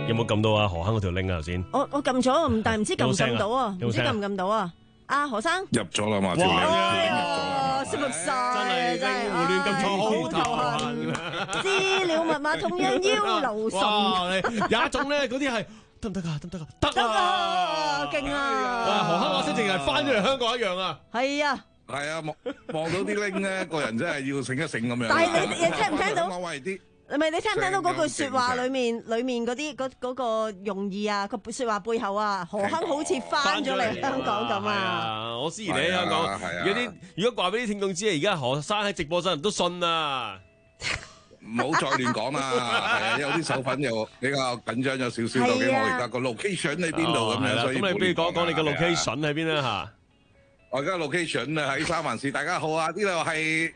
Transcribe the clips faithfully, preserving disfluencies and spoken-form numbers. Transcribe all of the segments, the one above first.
有冇撳到啊？何坑嗰條 link 啊頭先？ 我我撳咗，但係唔知撳唔撳到啊？唔知撳唔撳到啊？阿何生入咗啦嘛，條 link 入咗啦。 識唔晒真係胡亂撳錯好頭痕。 資料密碼同樣要留神。 有一種咧，嗰啲係得唔得㗎？得唔得㗎？得得啊，勁啊！ 哇！何坑我先淨係翻咗嚟香港一樣啊！ 係啊。 係啊，望望到啲 link 咧，個人真係要醒一醒咁樣。 但係你你聽唔聽到？ 我喂啲。 唔係你聽唔聽到嗰句説話裡面裡面嗰啲嗰嗰個用意啊？個説話背後啊，何坑好似翻咗嚟香港咁啊！ 我思疑你喺香港，有啲如果話俾啲聽眾知啊，而家何生喺直播室人都信啊！ 唔好再亂講啦，係啊，有啲手粉又比較緊張咗少少，究竟我而家個 location 喺邊度咁樣，所以咁你不如講講你個 location 喺邊啦嚇？ 我而家 location 啊喺三藩市，大家好啊，呢度係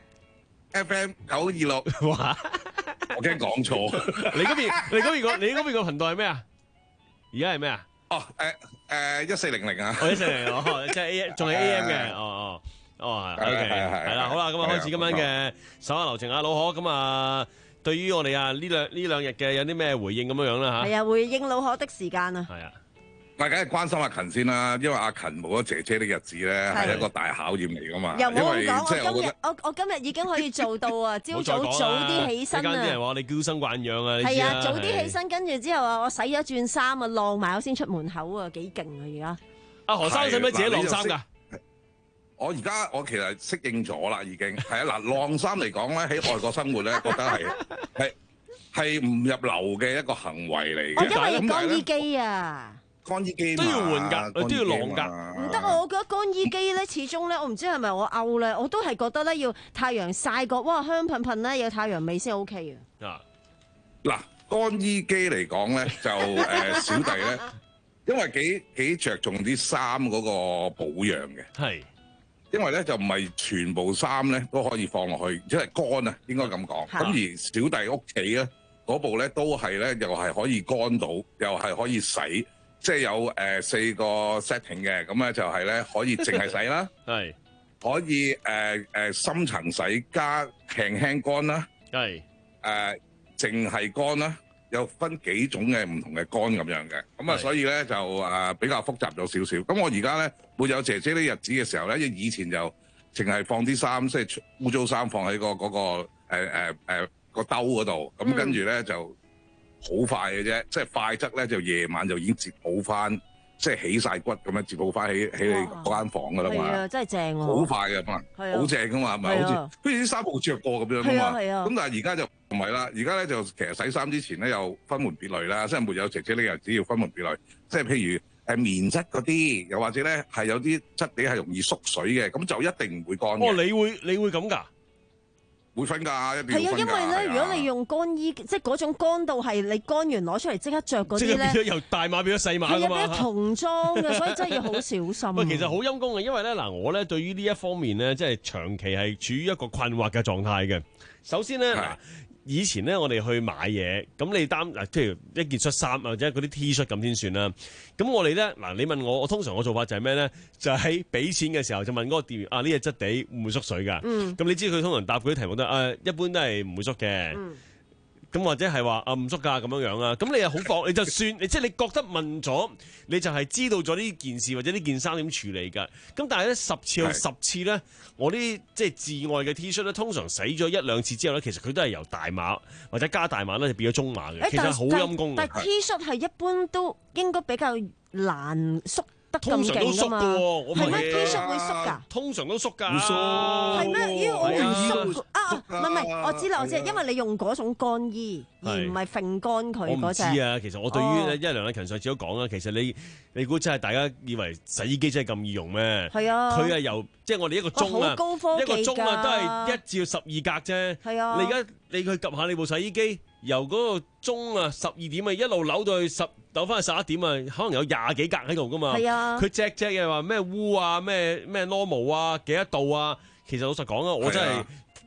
F M 九二六。 哇！ 我驚講錯。 你嗰邊你嗰邊個你嗰邊個頻道係咩啊？而家係咩啊？ 哦誒誒一四零零啊！ 哦一四零零哦，即係 A 仲係 A M 嘅，哦哦哦係 OK 係啦，好啦，咁啊開始今晚嘅手下留情啊，老何咁啊，對於我哋啊呢兩呢兩日嘅有啲咩回應咁樣樣啦嚇？ 係啊，回應老何的時間啊！ 係啊。 大家係關心阿勤先啦，因為阿勤冇咗姐姐的日子咧，係一個大考驗嚟噶嘛。 又冇咁講， 即係我今日我我今日已經可以做到啊！朝早早啲起身啊！ 啲人話我哋嬌生慣養啊！ 係啊，早啲起身，跟住之後啊，我洗咗轉衫啊，晾埋我先出門口啊，幾勁啊！而家阿何生使唔使自己晾衫㗎？ 我而家我其實適應咗啦，已經係啊嗱，晾衫嚟講咧，喺外國生活咧，覺得係係係唔入流嘅一個行為嚟嘅。 我因為乾衣機啊。 乾衣機都要換㗎，都要晾㗎。 唔得啊！我覺得乾衣機咧，始終咧，我唔知係咪我勾咧，我都係覺得咧要太陽曬過，哇香噴噴咧，有太陽味先 OK 啊！嗱，乾衣機嚟講咧，就誒小弟咧，因為幾幾著重啲衫嗰個保養嘅。 係， 因為咧就唔係全部衫咧都可以放落去，即係乾啊，應該咁講。咁而小弟屋企咧嗰部咧都係咧，又係可以乾到，又係可以洗。即係有誒、呃、四個 setting 嘅，咁咧就係咧可以淨係洗啦， 係可以誒誒、呃呃、深層洗加輕輕乾啦， 係誒淨係乾啦，有分幾種嘅唔同嘅乾咁樣嘅，咁啊所以咧就誒、呃、比較複雜咗少少。咁我而家咧會有姐姐啲日子嘅時候咧，因為以前就淨係放啲衫，即係污糟衫放喺、嗰個嗰、嗰個誒誒誒個兜嗰度，咁跟住咧就。好快嘅啫，即係快則咧就夜晚就已經摺好翻，即係起晒骨咁樣摺好翻喺喺你嗰間房噶啦嘛。 係啊，真係正喎！ 好快嘅嘛，好正噶嘛，係咪？好似好似啲衫冇着過咁樣噶嘛。咁但係而家就唔係啦，而家咧就其實洗衫之前咧又分門別類啦，即係沒有姐姐呢個日子要分門別類，即係譬如誒棉質嗰啲，又或者咧係有啲質地係容易縮水嘅，咁就一定唔會乾嘅。 哦，你會你會咁㗎？ 會分㗎，一定要分㗎。係啊， 因為咧，如果你用乾衣，即係嗰種乾到係你乾完攞出嚟即刻着嗰啲咧， 即係變咗由大碼變咗細碼㗎嘛。係啊， 變咗童裝嘅，所以真係要好小心。 喂，其實好陰功嘅，因為咧嗱，我咧對於呢一方面咧，即係長期係處於一個困惑嘅狀態嘅。首先咧嗱。以前咧，我哋去買嘢，咁你擔嗱，譬如一件恤衫或者嗰啲 T 恤咁先算啦。咁我哋咧嗱，你問我，我通常我做法就係咩咧？就喺、是、俾錢嘅時候就問嗰個店員啊，呢隻質地會唔會縮水㗎？嗯。咁你知佢通常答嗰啲題目都誒、啊，一般都係唔會縮嘅。嗯。咁或者係話啊唔縮㗎咁樣樣啊，咁你又好放，你就算你即係你覺得問咗，你就係知道咗呢件事或者呢件衫點處理㗎。咁但係咧十次有十次咧，我啲即係至愛嘅 T 恤咧，通常洗咗一兩次之後咧，其實佢都係由大碼或者加大碼咧就變咗中碼嘅，其實好陰功嘅。 但係 T 恤係一般都應該比較難縮。 通常都縮㗎喎， 係咩 T 恤會縮㗎？ 通常都縮㗎， 會縮。 係咩？因為我唔縮啊！唔係唔係，我知啦，我知，因為你用嗰種乾衣，而唔係揈乾佢嗰隻。 我唔知啊，其實我對於一梁禮勤上次都講啦，其實你你估真係大家以為洗衣機真係咁易用咩？係啊，佢係由即係我哋一個鐘啊，一個鐘啊都係一至十二格啫。係啊，你而家你去及下你部洗衣機，由嗰個鐘啊十二點啊一路扭到去十。扭翻去十一點啊，可能有廿幾格喺度噶嘛。係啊，佢隻隻嘅話咩污啊，咩咩 normal 啊，幾多度啊？其實老實講啊，我真係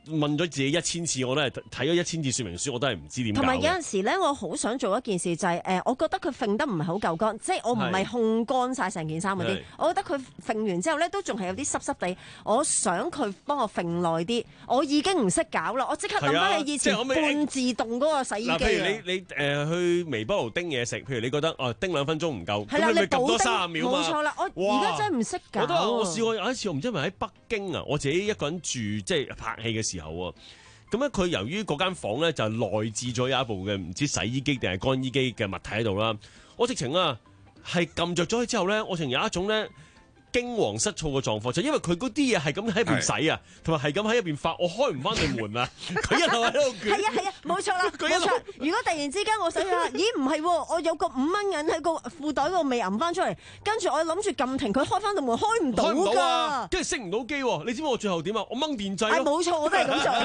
問咗自己一千次，我都係睇咗一千次說明書，我都係唔知點搞嘅。 同埋有陣時咧，我好想做一件事就係、是、誒、呃，我覺得佢揈得唔係好夠乾，即係我唔係控乾晒成件衫嗰啲，我覺得佢揈完之後咧都仲係有啲濕濕地，我想佢幫我揈耐啲，我已經唔識搞啦，我即刻諗翻起以前半自動嗰個洗衣機啊！ 譬如你你誒、呃、去微波爐叮嘢食，譬如你覺得哦叮兩分鐘唔夠， 係啦， 咁你咪撳多倒三十秒嘛。 冇錯啦，我而家真係唔識搞。 我都話我試過有一次，我唔知係咪喺北京啊，我自己一個人住，即係拍戲嘅時候喎。咁咧，佢由於嗰間房咧就內置咗有一部嘅唔知洗衣機定係乾衣機嘅物體喺度啦。我直情啊係撳着咗佢之後咧，我直情有一種咧驚惶失措嘅狀況，就因為佢嗰啲嘢係咁喺入邊洗啊，同埋係咁喺入邊發，我開唔翻對門啊！佢一路喺度捲。係啊係啊，冇錯啦，冇錯。如果突然之間我洗下，咦唔係喎，我有個五蚊銀喺個褲袋度未揞翻出嚟，跟住我諗住撳停佢，開翻對門開唔到㗎， 跟住熄唔到機喎。你知唔知我最後點啊？我掹電掣咯。 冇錯，我都係咁做。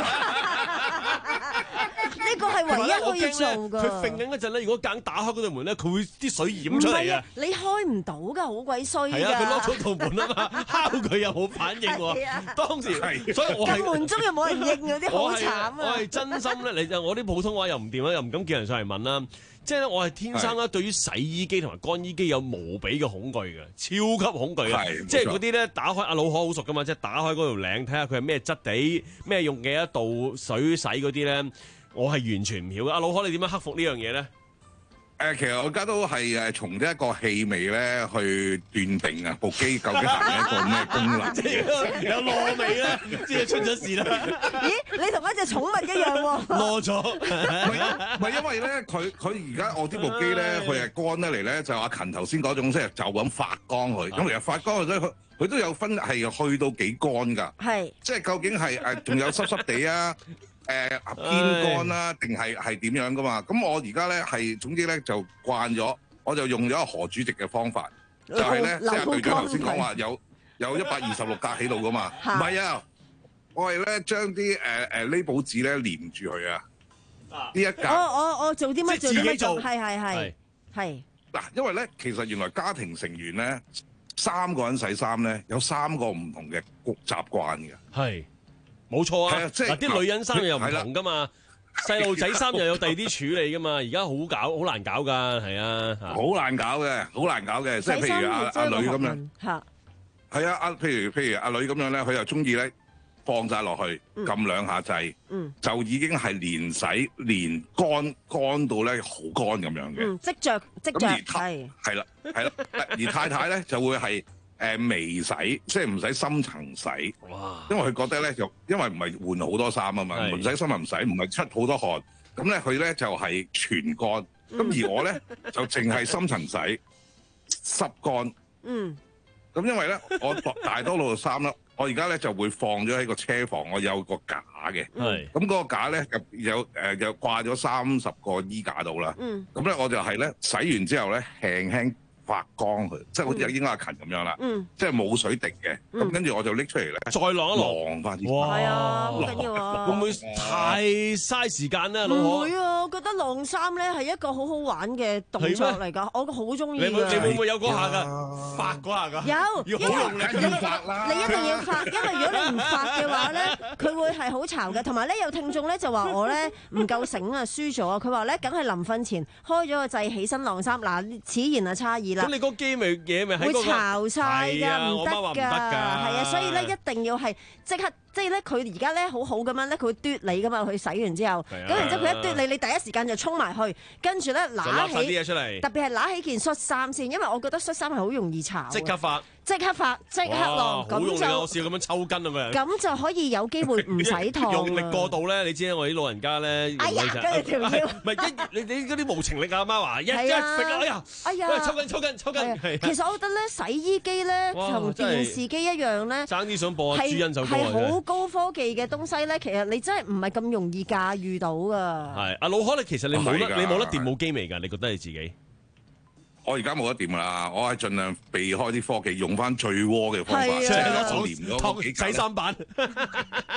呢個係唯一可以做㗎。 佢揈緊嗰陣咧，如果夾硬打開嗰對門咧，佢會啲水淹出嚟啊！ 你開唔到㗎，好鬼衰㗎。 係啊，佢攞咗道門啊嘛，敲佢又冇反應喎。當時，所以我係撳門鐘又冇人應嗰啲，好慘啊！ 我係真心咧，你就我啲普通話又唔掂啦，又唔敢叫人上嚟問啦。即係咧，我係天生咧，對於洗衣機同埋乾衣機有無比嘅恐懼嘅，超級恐懼嘅。即係嗰啲咧，打開阿老何好熟噶嘛，即係打開嗰條領睇下佢係咩質地，咩用幾多度水洗嗰啲咧，我係完全唔曉嘅。阿老何你點樣克服呢樣嘢咧？ 誒，其實我而家都係誒從一個氣味咧去斷定啊，部機究竟係一個咩功能？ 有糯味咧，即係出咗事啦！ 咦，你同一隻寵物一樣喎！ 攞咗， 唔係因為咧，佢佢而家我呢部機咧，佢係乾得嚟咧，就阿勤頭先嗰種，即係就咁發乾佢。咁其實發乾佢佢佢都有分係去到幾乾㗎。係，即係究竟係誒仲有濕濕地啊？誒偏乾啦，定係係點樣噶嘛？咁我而家咧係總之咧就慣咗，我就用咗個何主席嘅方法，就係咧即係隊長頭先講話有有一百二十六格喺度噶嘛，唔係啊，我係咧將啲誒誒呢報紙咧連住佢啊，呢一格。我我我做啲乜做啲乜做？係係係係。嗱，因為咧其實原來家庭成員咧三個人洗衫咧有三個唔同嘅習慣嘅。係。冇錯啊！嗱，啲女人衫又唔同噶嘛，細路仔衫又有第二啲處理噶嘛，而家好搞，好難搞噶，係啊，好難搞嘅，好難搞嘅，即係譬如阿阿女咁樣，嚇，係啊，阿譬如譬如阿女咁樣咧，佢又中意咧放晒落去，撳兩下掣，就已經係連洗連乾乾到咧好乾咁樣嘅，即着即着係係啦係啦，而太太咧就會係。誒微洗，即係唔使深層洗，哇！因為佢覺得咧，就因為唔係換好多衫啊嘛，唔使深層洗，唔係出好多汗，咁咧佢咧就係全乾，咁、嗯、而我咧就淨係深層洗，濕乾。嗯。咁因為咧，我大多數衫咧，我而家咧就會放咗喺個車房，我有個架嘅。係。咁嗰個架咧有誒有掛咗三十個衣架度啦。嗯。咁咧我就係咧洗完之後咧輕輕發乾佢，即係好似應該阿勤咁樣啦，嗯、即係冇水滴嘅，咁跟住我就拎出嚟咧，再晾一晾翻啲。哇！係啊，好緊要啊！會唔會太嘥時間咧？唔會啊，我覺得晾衫咧係一個好好玩嘅動作嚟㗎，我好中意㗎。你會你會唔會有嗰下㗎？發嗰下㗎？有，因為你你一定要發，因為如果你唔發嘅話咧，佢會係好嘈嘅。同埋咧，有聽眾咧就話我咧唔夠醒啊，輸咗啊！佢話咧，梗係臨瞓前開咗個掣起身晾衫。嗱，此言啊差異啦。咁你個機咪嘢咪喺嗰個？會巢曬㗎，唔得㗎，係啊，所以咧一定要係即刻。即係咧，佢而家咧好好咁樣咧，佢會嘟你噶嘛，佢洗完之後，咁然之後佢一嘟你，你第一時間就衝埋去，跟住咧揦起，啲嘢出嚟，特別係揦起件恤衫先，因為我覺得恤衫係好容易炒。即刻發，即刻發，即刻晾，咁就我試過咁樣抽筋啊嘛，咁就可以有機會唔使燙。用力過度咧，你知我啲老人家咧，哎呀，跟住條腰，唔係一你你嗰啲無情力啊，阿媽話一一揈啊，哎呀，哎呀，抽筋抽筋抽筋。其實我覺得咧，洗衣機咧同電視機一樣咧，爭啲想播朱茵首歌啊！高科技嘅東西咧，其實你真係唔係咁容易駕馭到噶。係阿老可，你其實你冇得你冇得掂部機未㗎？你覺得你自己？我而家冇得掂啦，我係盡量避開啲科技，用翻最窩嘅方法，即係攞黏咗幾洗衫板。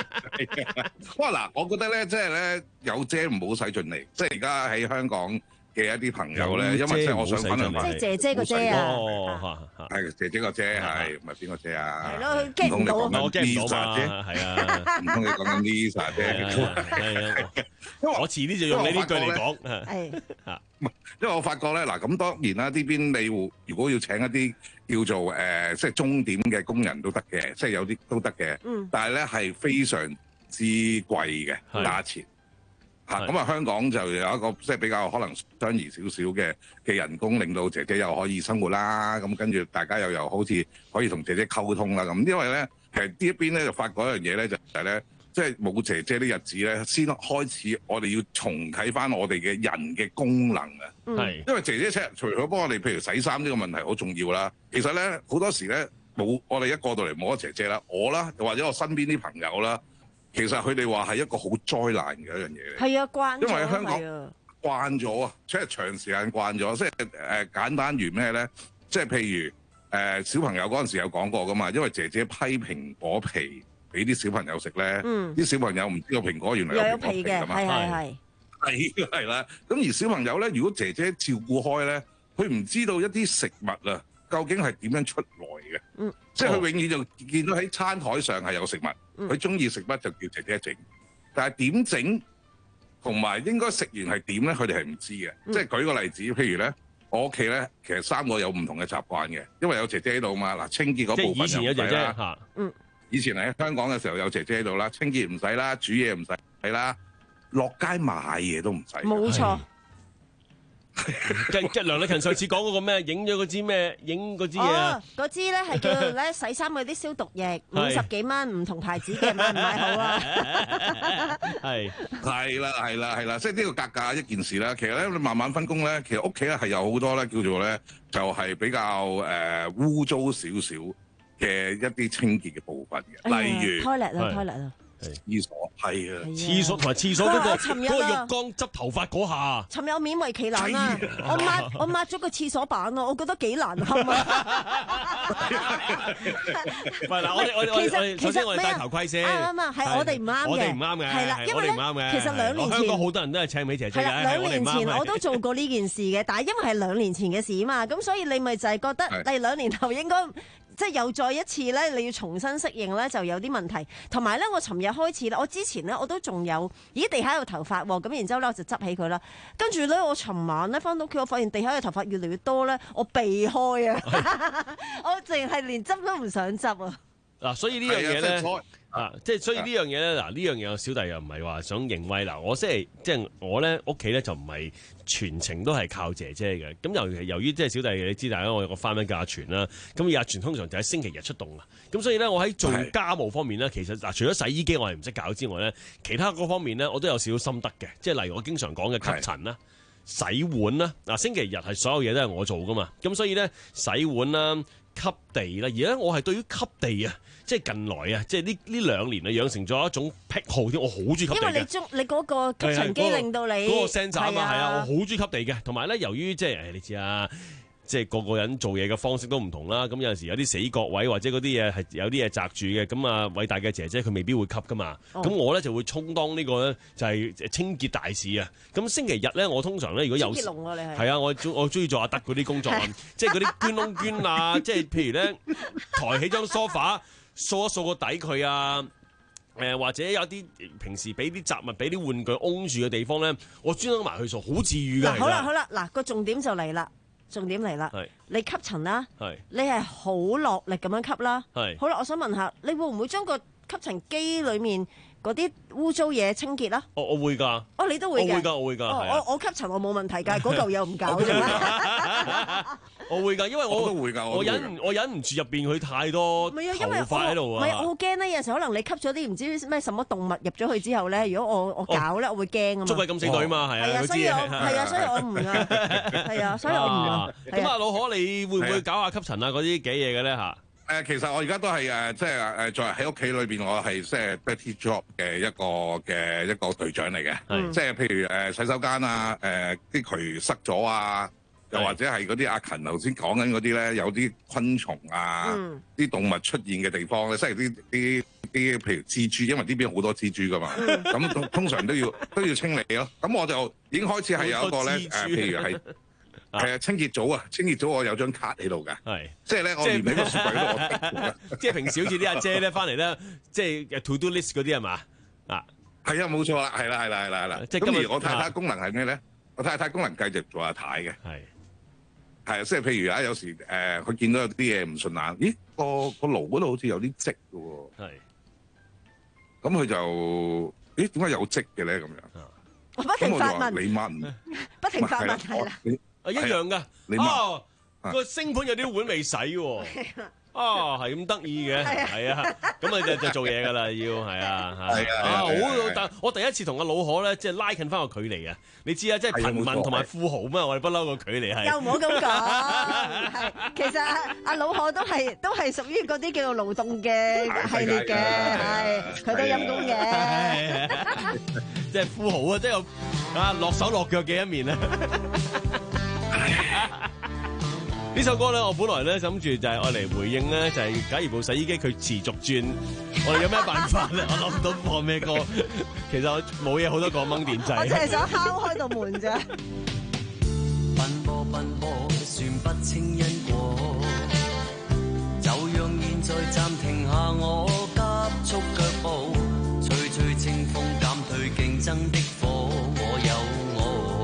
哇嗱，我覺得咧，即係咧有遮唔好使盡嚟。即係而家喺香港嘅一啲朋友咧，因為即係我想分享埋， 即係姐姐個姐啊， 哦， 係姐姐個姐係，唔係邊個姐啊？ 係咯，驚唔到啊！ 我驚唔到嘛，係啊， 唔通你講緊 Lisa 啫？ 係啊，我遲啲就用你呢句嚟講， 係啊，因為我發覺咧，嗱咁當然啦，呢邊你如果要請一啲叫做誒，即係鐘點嘅工人都得嘅，即係有啲都得嘅，嗯，但係咧係非常之貴嘅價錢。嚇咁啊！香港就有一個即係比較可能相宜少少嘅嘅人工，令到姐姐又可以生活啦。咁跟住大家又又好似可以同姐姐溝通啦。咁因為咧，其實呢一邊咧就發覺一樣嘢咧，就係咧，即係冇姐姐啲日子咧，先開始我哋要重啟翻我哋嘅人嘅功能啊。係、嗯，因為姐姐除除咗幫我哋，譬如洗衫呢個問題好重要啦。其實咧好多時咧冇我哋一過到嚟冇咗姐姐啦，我啦又或者我身邊啲朋友啦。其實佢哋話係一個好災難嘅一樣嘢嚟，係啊，慣咗，因為喺香港慣咗啊，即係長時間慣咗，即係誒簡單如咩咧？即係譬如誒、呃、小朋友嗰陣時有講過噶嘛，因為姐姐批蘋果皮俾啲小朋友食咧，啲、嗯、小朋友唔知個蘋果原來有蘋果皮㗎嘛，係係係係係啦。咁而小朋友咧，如果姐姐照顧開咧，佢唔知道一啲食物啊，究竟係點樣出來嘅？嗯，即係佢永遠就見到喺餐台上係有食物，佢中意食乜就叫姐姐整，但係點整同埋應該食完係點咧？佢哋係唔知嘅。嗯、即係舉個例子，譬如咧，我屋企咧其實三個有唔同嘅習慣嘅，因為有姐姐喺度嘛。嗱，清潔嗰部分就唔使啦。嗯，以前喺香港嘅時候有姐姐喺度啦，清潔唔使啦，煮嘢唔使係啦，落街買嘢都唔使。 冇錯。 跟跟梁麗勤上次講嗰個咩，影咗嗰支咩，影嗰支嘢啊？ 嗰支咧係叫咧洗衫嗰啲消毒液，五十幾蚊，唔同牌子嘅，買唔買好啊？ 係係啦係啦係啦，即係呢個格價一件事啦。其實咧，你慢慢分工咧，其實屋企咧係有好多咧叫做咧，就係比較誒污糟少少嘅一啲清潔嘅部分嘅，例如 toilet 啊 toilet 啊。 廁所係啊， 廁所同埋廁所嗰個嗰個浴缸執頭髮嗰下， 尋日我勉為其難啊！我抹我抹咗個廁所板咯，我覺得幾難堪啊！ 唔係嗱，我哋我哋我哋首先我哋戴頭盔先， 啱啊，係我哋唔啱嘅， 我哋唔啱嘅， 係啦，因為咧，其實兩年前香港好多人都係請美姐姐嘅， 兩年前我都做過呢件事嘅，但係因為係兩年前嘅事啊嘛，咁所以你咪就係覺得第兩年後應該。即係又再一次咧，你要重新適應咧，就有啲問題。同埋咧，我尋日開始咧，我之前咧我都仲有，咦地下有頭髮喎，咁然之後咧我就執起佢啦。跟住咧，我尋晚咧翻到屋企，我發現地下嘅頭髮越嚟越多咧，我避開啊，我淨係連執都唔想執啊。 嗱，所以呢樣嘢咧。啊！即係所以呢樣嘢咧，嗱呢樣嘢我小弟又唔係話想認威嗱，我即係即係我咧屋企咧就唔係全程都係靠姐姐嘅。咁由由於即係小弟你知大家我有個翻緊嘅阿全啦，咁阿全通常就喺星期日出動啊。咁所以咧我喺做家務方面咧，其實嗱除咗洗衣機我係唔識搞之外咧，其他嗰方面咧我都有少少心得嘅。即係例如我經常講嘅吸塵啦、洗碗啦。嗱星期日係所有嘢都係我做噶嘛，咁所以咧洗碗啦、吸地啦，而家我係對於吸地啊。即係近來啊，即係呢呢兩年啊，養成咗一種癖好添，我好中意吸地嘅。因為你中你嗰個吸塵機令到你嗰、嗰個聲站啊，係啊，我好中意吸地嘅。同埋咧，由於即係誒你知啊，即係個個人做嘢嘅方式都唔同啦。咁有陣時有啲死角位或者嗰啲嘢係有啲嘢擲住嘅，咁啊偉大嘅姐姐佢未必會吸噶嘛。咁、哦、我咧就會充當呢個咧就係清潔大使啊。咁星期日咧，我通常咧如果有清潔龍啊，你係係啊，我我中意做阿德嗰啲工作，即係嗰啲捐窿捐啊，即係譬如咧抬起張梳化。掃一掃個底佢啊，誒、呃、或者有啲平時俾啲雜物、俾啲玩具擁住嘅地方咧，我專登埋去掃，好治愈㗎。 好啦好啦，嗱個重點就嚟啦，重點嚟啦，你吸塵啦，你係好落力咁樣吸啦，好啦，我想問下，你會唔會將個吸塵機裡面嗰啲污糟嘢清潔啦？ 我我會㗎。 哦，你都會嘅。 我會㗎，我會㗎。 哦，我我吸塵我冇問題㗎，嗰嚿又唔搞啫嘛。 我會㗎，因為我我都會㗎， 我忍我忍唔住入邊佢太多頭髮喺度啊。 唔係，我好驚咧，有時可能你吸咗啲唔知咩什麼動物入咗去之後咧，如果我我搞咧，我會驚啊嘛。 捉鬼敢死隊啊嘛，係啊， 所以我係啊，所以我唔啊，係啊，所以我唔啊。 咁啊，老可你會唔會搞下吸塵啊嗰啲幾嘢嘅咧嚇？ 誒，其實我而家都係誒，即係誒，作為喺屋企裏邊，我係即係 dirty job 嘅一個嘅一個隊長嚟嘅。即係譬如誒洗手間啊，誒啲渠塞咗啊， 又或者係嗰啲阿勤頭先講緊嗰啲咧，有啲昆蟲啊，啲、嗯、動物出現嘅地方咧，即係啲啲啲，譬如蜘蛛，因為呢邊好多蜘蛛噶嘛，咁、嗯、通常都要都要清理咯。咁我就已經開始係有一個咧誒，譬如係係啊清潔組啊，清潔組我有張卡喺度嘅，係即係咧我連喺個雪櫃度我即係平時好似啲阿姐咧翻嚟咧，即係 to do list 嗰啲係嘛啊？ 係啊，冇錯啦，係啦，係啦，係啦，係啦。即係咁而我太太功能係咩咧？我太太功能繼續做阿太嘅，係係啊，即係譬如啊，有時誒佢、呃、見到有啲嘢唔順眼，咦個個爐嗰度好似有啲積嘅喎，係咁佢就咦點解有積嘅咧咁樣？ 我不停發問， 你問， 不停發問係啦， 啊一樣㗎，你問個星盤有啲碗未洗喎。啊，係咁得意嘅，係啊，咁啊就就做嘢噶啦，要係啊，係啊，好，但我第一次同阿老可咧，即係拉近翻個距離啊！你知啊，即係貧民同埋富豪嘛，我哋不嬲個距離係。 又唔好咁講，係其實阿阿老可都係都係屬於嗰啲叫做勞動嘅系列嘅，係佢都陰功嘅， 即係富豪啊，即係啊落手落腳嘅一面啊！呢首歌咧，我本來咧諗住就係愛嚟回應咧，就係、是、假如部洗衣機佢持續轉，我哋有咩辦法咧？我諗唔到放咩歌，其實我冇嘢好多講掹電掣。 我淨係想敲開道門啫。 奔波奔波，算不清因果，就讓現在暫停下我急速腳步，吹吹清風減退競爭的火，我有我。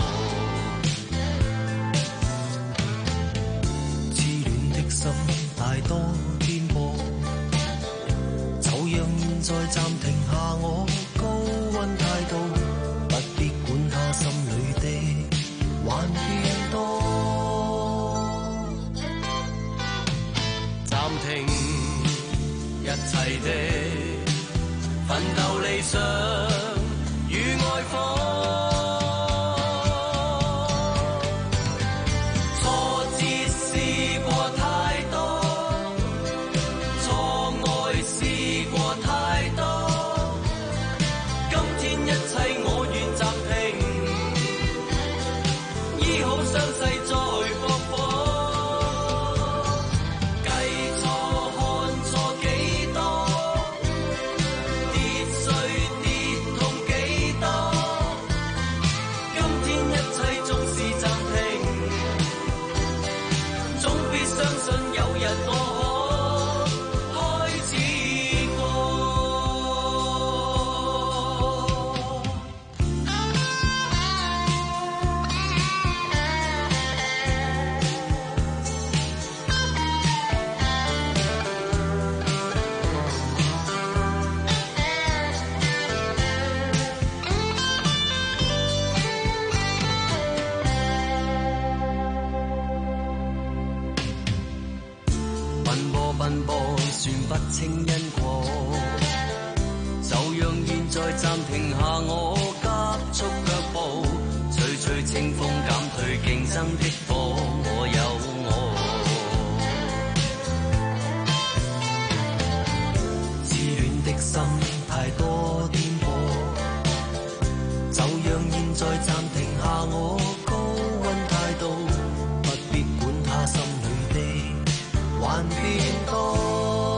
心太多顛簸，就讓現在暫停下我高溫態度，不必管他心裏的還變多。暫停一切的奮鬥理想與愛火。不清因果，就讓現在暫停下我急速腳步，吹吹清風減退競爭的火，我有我。痴戀的心太多顛簸，就讓現在暫停下我高溫態度，不必管他心裏的還變多。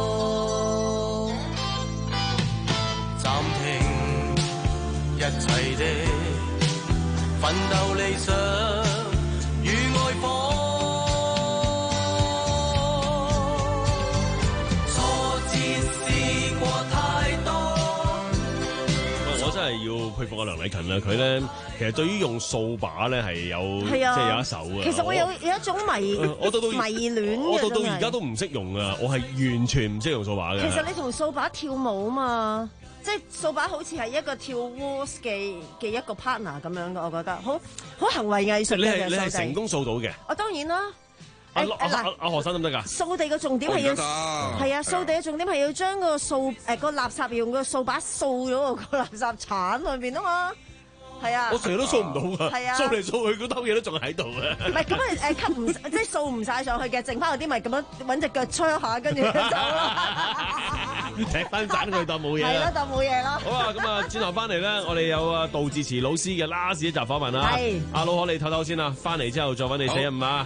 一切的奮鬥理想與愛火，挫折試過太多。 我真係要佩服阿梁禮勤啦，佢咧其實對於用掃把咧係有即係、啊、有一手嘅。 其實我有有一種迷我到到迷戀， 我到到而家都唔識用啊！我係完全唔識用掃把嘅。 其實你同掃把跳舞啊嘛。即係掃把好似係一個跳 waltz 嘅嘅一個 partner 咁樣嘅，我覺得好好行為藝術嘅。 你係你係成功掃到嘅？ 我當然啦。 阿阿阿何生得唔得㗎？ 掃地嘅重點係要係啊，掃地嘅重點係要將個掃誒個垃圾用個掃把掃咗個垃圾鏟裏邊啊嘛。 係啊， 我成日都掃唔到㗎， 係啊， 掃嚟掃去嗰兜嘢都仲喺度嘅。 唔係咁啊誒，吸唔即係掃唔晒上去嘅，剩翻嗰啲咪咁樣揾隻腳搓下，跟住就走咯。 踢翻盞佢當冇嘢係咯， 啦。 當冇嘢咯。 好啊，咁啊，轉頭翻嚟咧，我哋有啊杜自持老師嘅 last 一集訪問啦。 係阿老可你唞唞先啦，翻嚟之後再揾你死啊唔啊！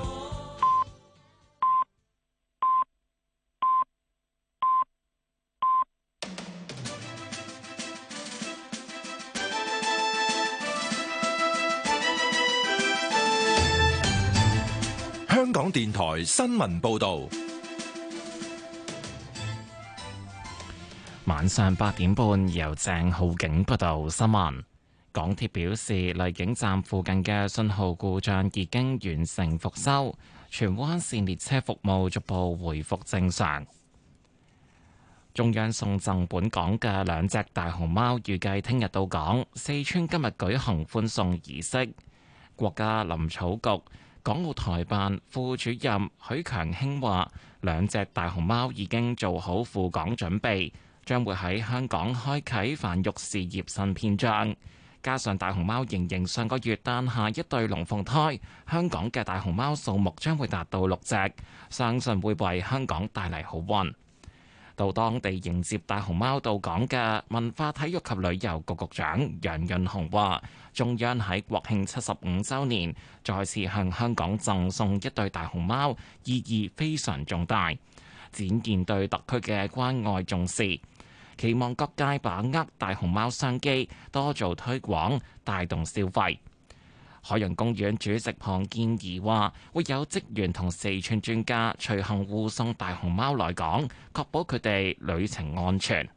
香港電台新聞報道， 晚上八點半由鄭浩景報道新聞。港鐵表示，荔景站附近嘅信號故障已經完成復修，荃灣綫列車服務逐步回復正常。中央送贈本港嘅兩隻大熊貓預計聽日到港。四川今日舉行歡送儀式。國家林草局港澳台辦副主任許強興話，兩隻大熊貓已經做好赴港準備，將會喺香港開啓繁育事業新篇章。加上大熊貓盈盈上個月誕下一對龍鳳胎，香港嘅大熊貓數目將會達到六隻，相信會為香港帶嚟好運。到當地迎接大熊貓到港嘅文化體育及旅遊局局長楊潤雄話，中央喺國慶七十五週年再次向香港贈送一對大熊貓，意義非常重大，展現對特區嘅關愛重視，期望各界把握大熊貓商機，多做推廣，帶動消費。海洋公園主席龐建貽話，會有職員同四川專家隨行護送大熊貓來港，確保佢哋旅程安全。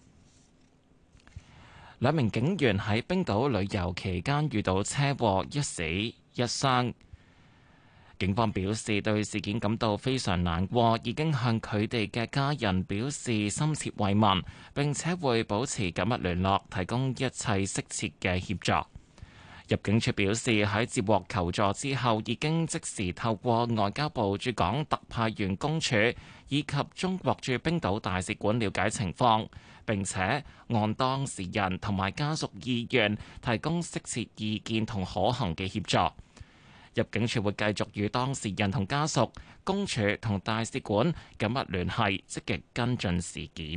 兩名警員喺冰島旅遊期間遇到車禍，一死一傷。警方表示對事件感到非常難過，已經向佢哋嘅家人表示深切慰問，並且會保持緊密聯絡，提供一切適切嘅協助。入境處表示喺接獲求助之後，已經即時透過外交部駐港特派員公署以及中國駐冰島大使館了解情況，並且按當事人同埋家屬意願提供適切意見同可行嘅協助。入境處會繼續與當事人同家屬、公署同大使館緊密聯繫，積極跟進事件。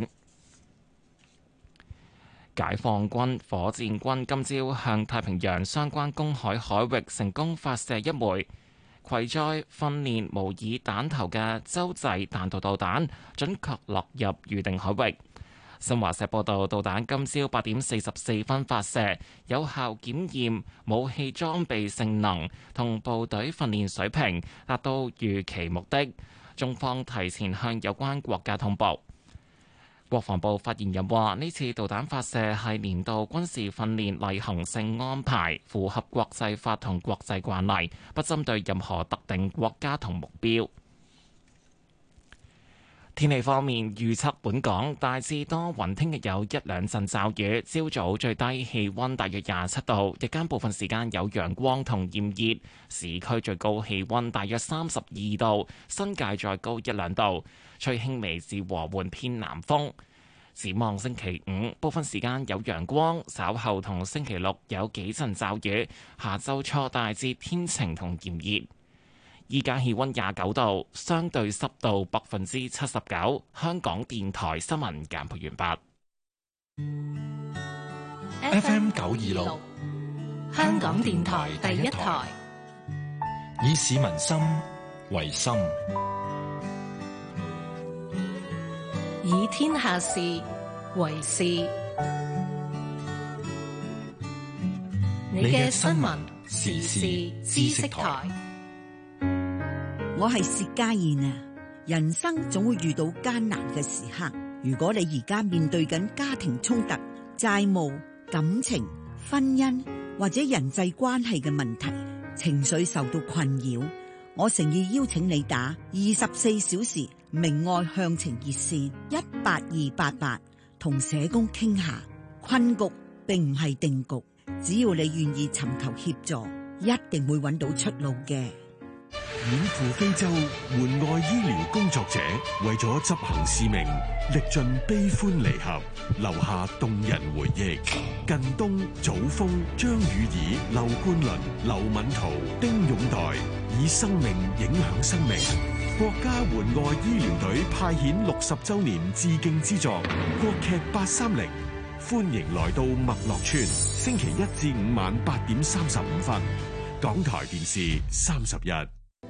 解放軍火箭軍今朝向太平洋相關公海海域成功發射一枚攜載訓練模擬彈頭嘅洲際彈道導彈，準確落入預定海域。新華社報道，導彈今朝八點四十四分發射，有效檢驗武器裝備性能同部隊訓練水平，達到預期目的。中方提前向有關國家通報。國防部發言人話：呢次導彈發射係年度軍事訓練例行性安排，符合國際法同國際慣例，不針對任何特定國家同目標。天氣方面，預測本港大致多雲，聽日有一兩陣驟雨，朝早最低氣溫大約廿七度，日間部分時間有陽光同炎熱，市區最高氣溫大約三十二度，新界再高一兩度，吹輕微至和緩偏南風。展望星期五，部分時間有陽光，稍後同星期六有幾陣驟雨，下週初大致天晴同炎熱。依家氣溫廿九度，相對濕度百分之七十九。香港電台新聞簡報完畢。F M 九二六， 香港電台第一台， 以市民心為心， 以天下事為事。你嘅新聞時事知識台。 我係薛家燕啊！人生總會遇到艱難嘅時刻。如果你而家面對緊家庭衝突、債務、感情、婚姻或者人際關係嘅問題，情緒受到困擾，我誠意邀請你打二十四小時明愛向晴熱線一八二八八，同社工傾下。困局並唔係定局，只要你願意尋求協助，一定會揾到出路嘅。 遠赴非洲援外醫療工作者，為咗執行使命，歷盡悲歡離合，留下動人回憶。近東、祖峰、張宇儀、劉冠麟、劉敏圖、丁勇代，以生命影響生命。國家援外醫療隊派遣六十周年致敬之作，國劇八三零，歡迎來到麥樂村。星期一至五晚八點三十五分，港台電視三十一。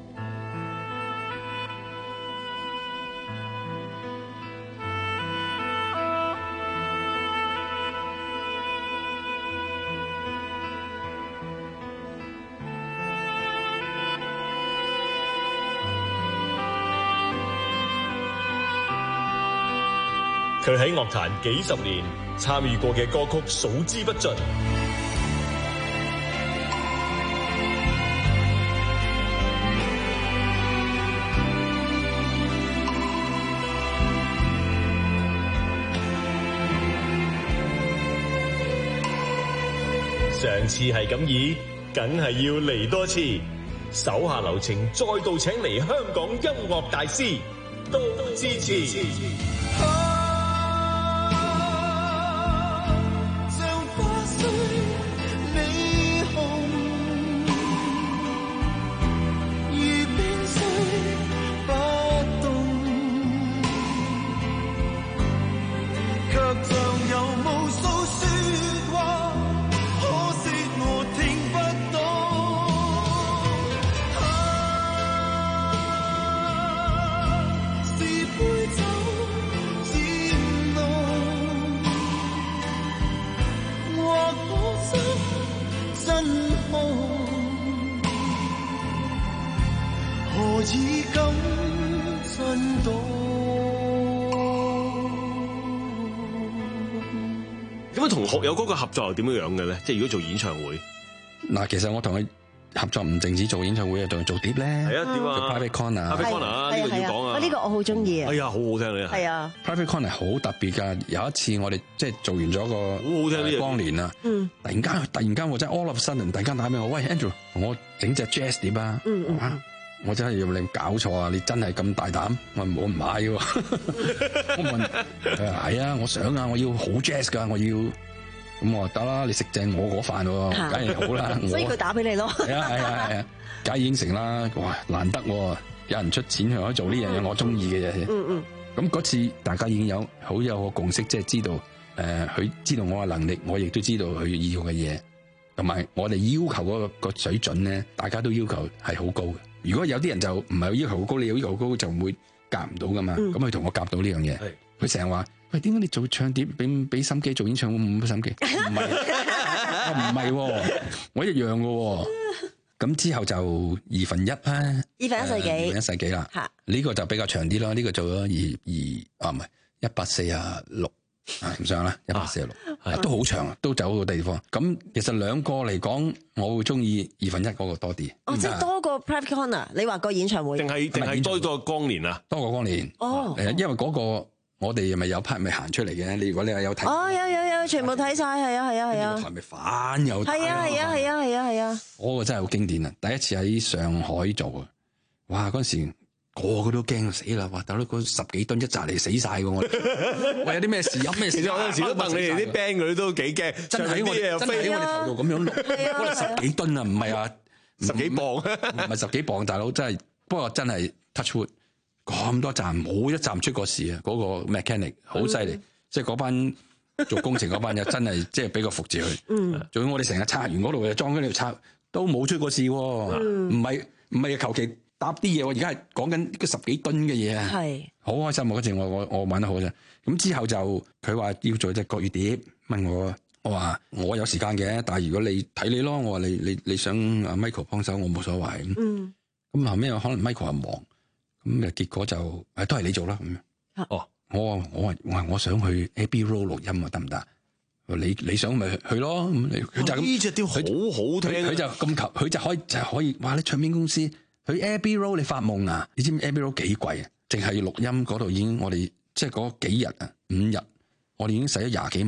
佢喺樂壇幾十年，參與過嘅歌曲數之不盡。上次係咁意，梗係要嚟多次。手下留情，再度請嚟香港音樂大師，多支持。 咁同學友嗰個合作又點樣樣嘅咧？即係如果做演唱會， 嗱，其實我同佢合作唔淨止做演唱會啊，仲做碟咧。 係啊，點啊 ？Private Corner，Private Corner 啊，呢個要講啊。 呢個我好中意啊。 哎呀，好好聽你啊。 係啊 ，Private Corner 好特別㗎。有一次我哋即係做完咗個好好聽呢光年啊， 嗯， 突然間突然間我真係 all of a sudden 突然間打俾我，喂 Andrew，我整隻 jazz 碟啊， 嗯嗯嗯我真係要你搞錯啊！你真係咁大膽？我我唔買喎。我問佢話係啊，我想啊，我要好 jazz 㗎，我要咁我話得啦，你食正我嗰飯喎，梗係好啦。 所以佢打俾你咯。 係啊係啊係啊，梗係應承啦。哇，難得有人出錢去可以做呢樣嘢，我中意嘅嘢。 嗯嗯。 咁嗰次大家已經有好有個共識，即係知道誒，佢、呃、知道我嘅能力，我亦都知道佢要嘅嘢，同埋我哋要求嗰個水準咧，大家都要求係好高嘅。如果有啲人就唔係要求好高，你要求好高就唔會夾唔到噶嘛。咁佢同我夾到呢樣嘢，佢成日話：喂，點解你做唱碟俾俾心機做演唱會冇乜心機？唔係，唔係、哦，我一樣嘅、哦。咁之後就二分一啦， 二分一世紀， 二分一世紀啦。呢、呢個就比較長啲咯。呢、呢個做咗二二啊，唔係一百四啊六。啊，唔上啦，一百四十六，都好長啊，都走個地方。咁其實兩個嚟講，我會中意二分一嗰個多啲。 哦，即係多過 Private Corner，你話個演唱會， 定係定係多過光年啊？ 多過光年。 哦， 誒，因為嗰個我哋咪有 part 咪行出嚟嘅。你如果你係有睇， 哦，有有有，全部睇晒，係啊係啊係啊。 台咪反又係啊係啊係啊係啊係啊。 嗰個真係好經典啊！第一次喺上海做啊，哇！嗰陣時。個個都驚死啦！哇，大佬嗰十幾噸一紮嚟死晒㗎我，喂有啲咩事有咩事？ 其實我有陣時都戥你哋啲 band 佢都幾驚， 真係我哋真係喺我哋頭度咁樣錄，嗰度十幾噸啊，唔係啊十幾磅， 唔係十幾磅，大佬真係。不過真係 touch wood 咁多站冇一站出過事啊！嗰個 mechanic 好犀利，即係嗰班做工程嗰班又真係即係俾個服字佢。嗯，仲要我哋成日拆完嗰度又裝緊條拆，都冇出過事喎。唔係唔係求其。搭啲嘢，我而家係講緊個十幾噸嘅嘢啊，係好開心啊！嗰次我我我玩得好啫。咁之後就佢話要做隻國語碟，問我，我話我有時間嘅，但係如果你睇你咯，我話你你你想阿 Michael 幫手，我冇所謂。嗯，咁後尾可能 Michael 又忙，咁誒結果就誒都係你做啦咁樣。哦，我話我話我話我想去 Abbey Road 錄音啊，得唔得？你你想咪去咯？咁佢就咁呢隻碟好好聽， 佢就咁求，佢就可以就可以話你唱片公司。佢 Abbey Road 你發夢啊？你知唔知 Abbey Road 幾貴啊？淨係錄音嗰度已經我哋即係嗰幾日啊五日，我哋已經使咗廿幾萬。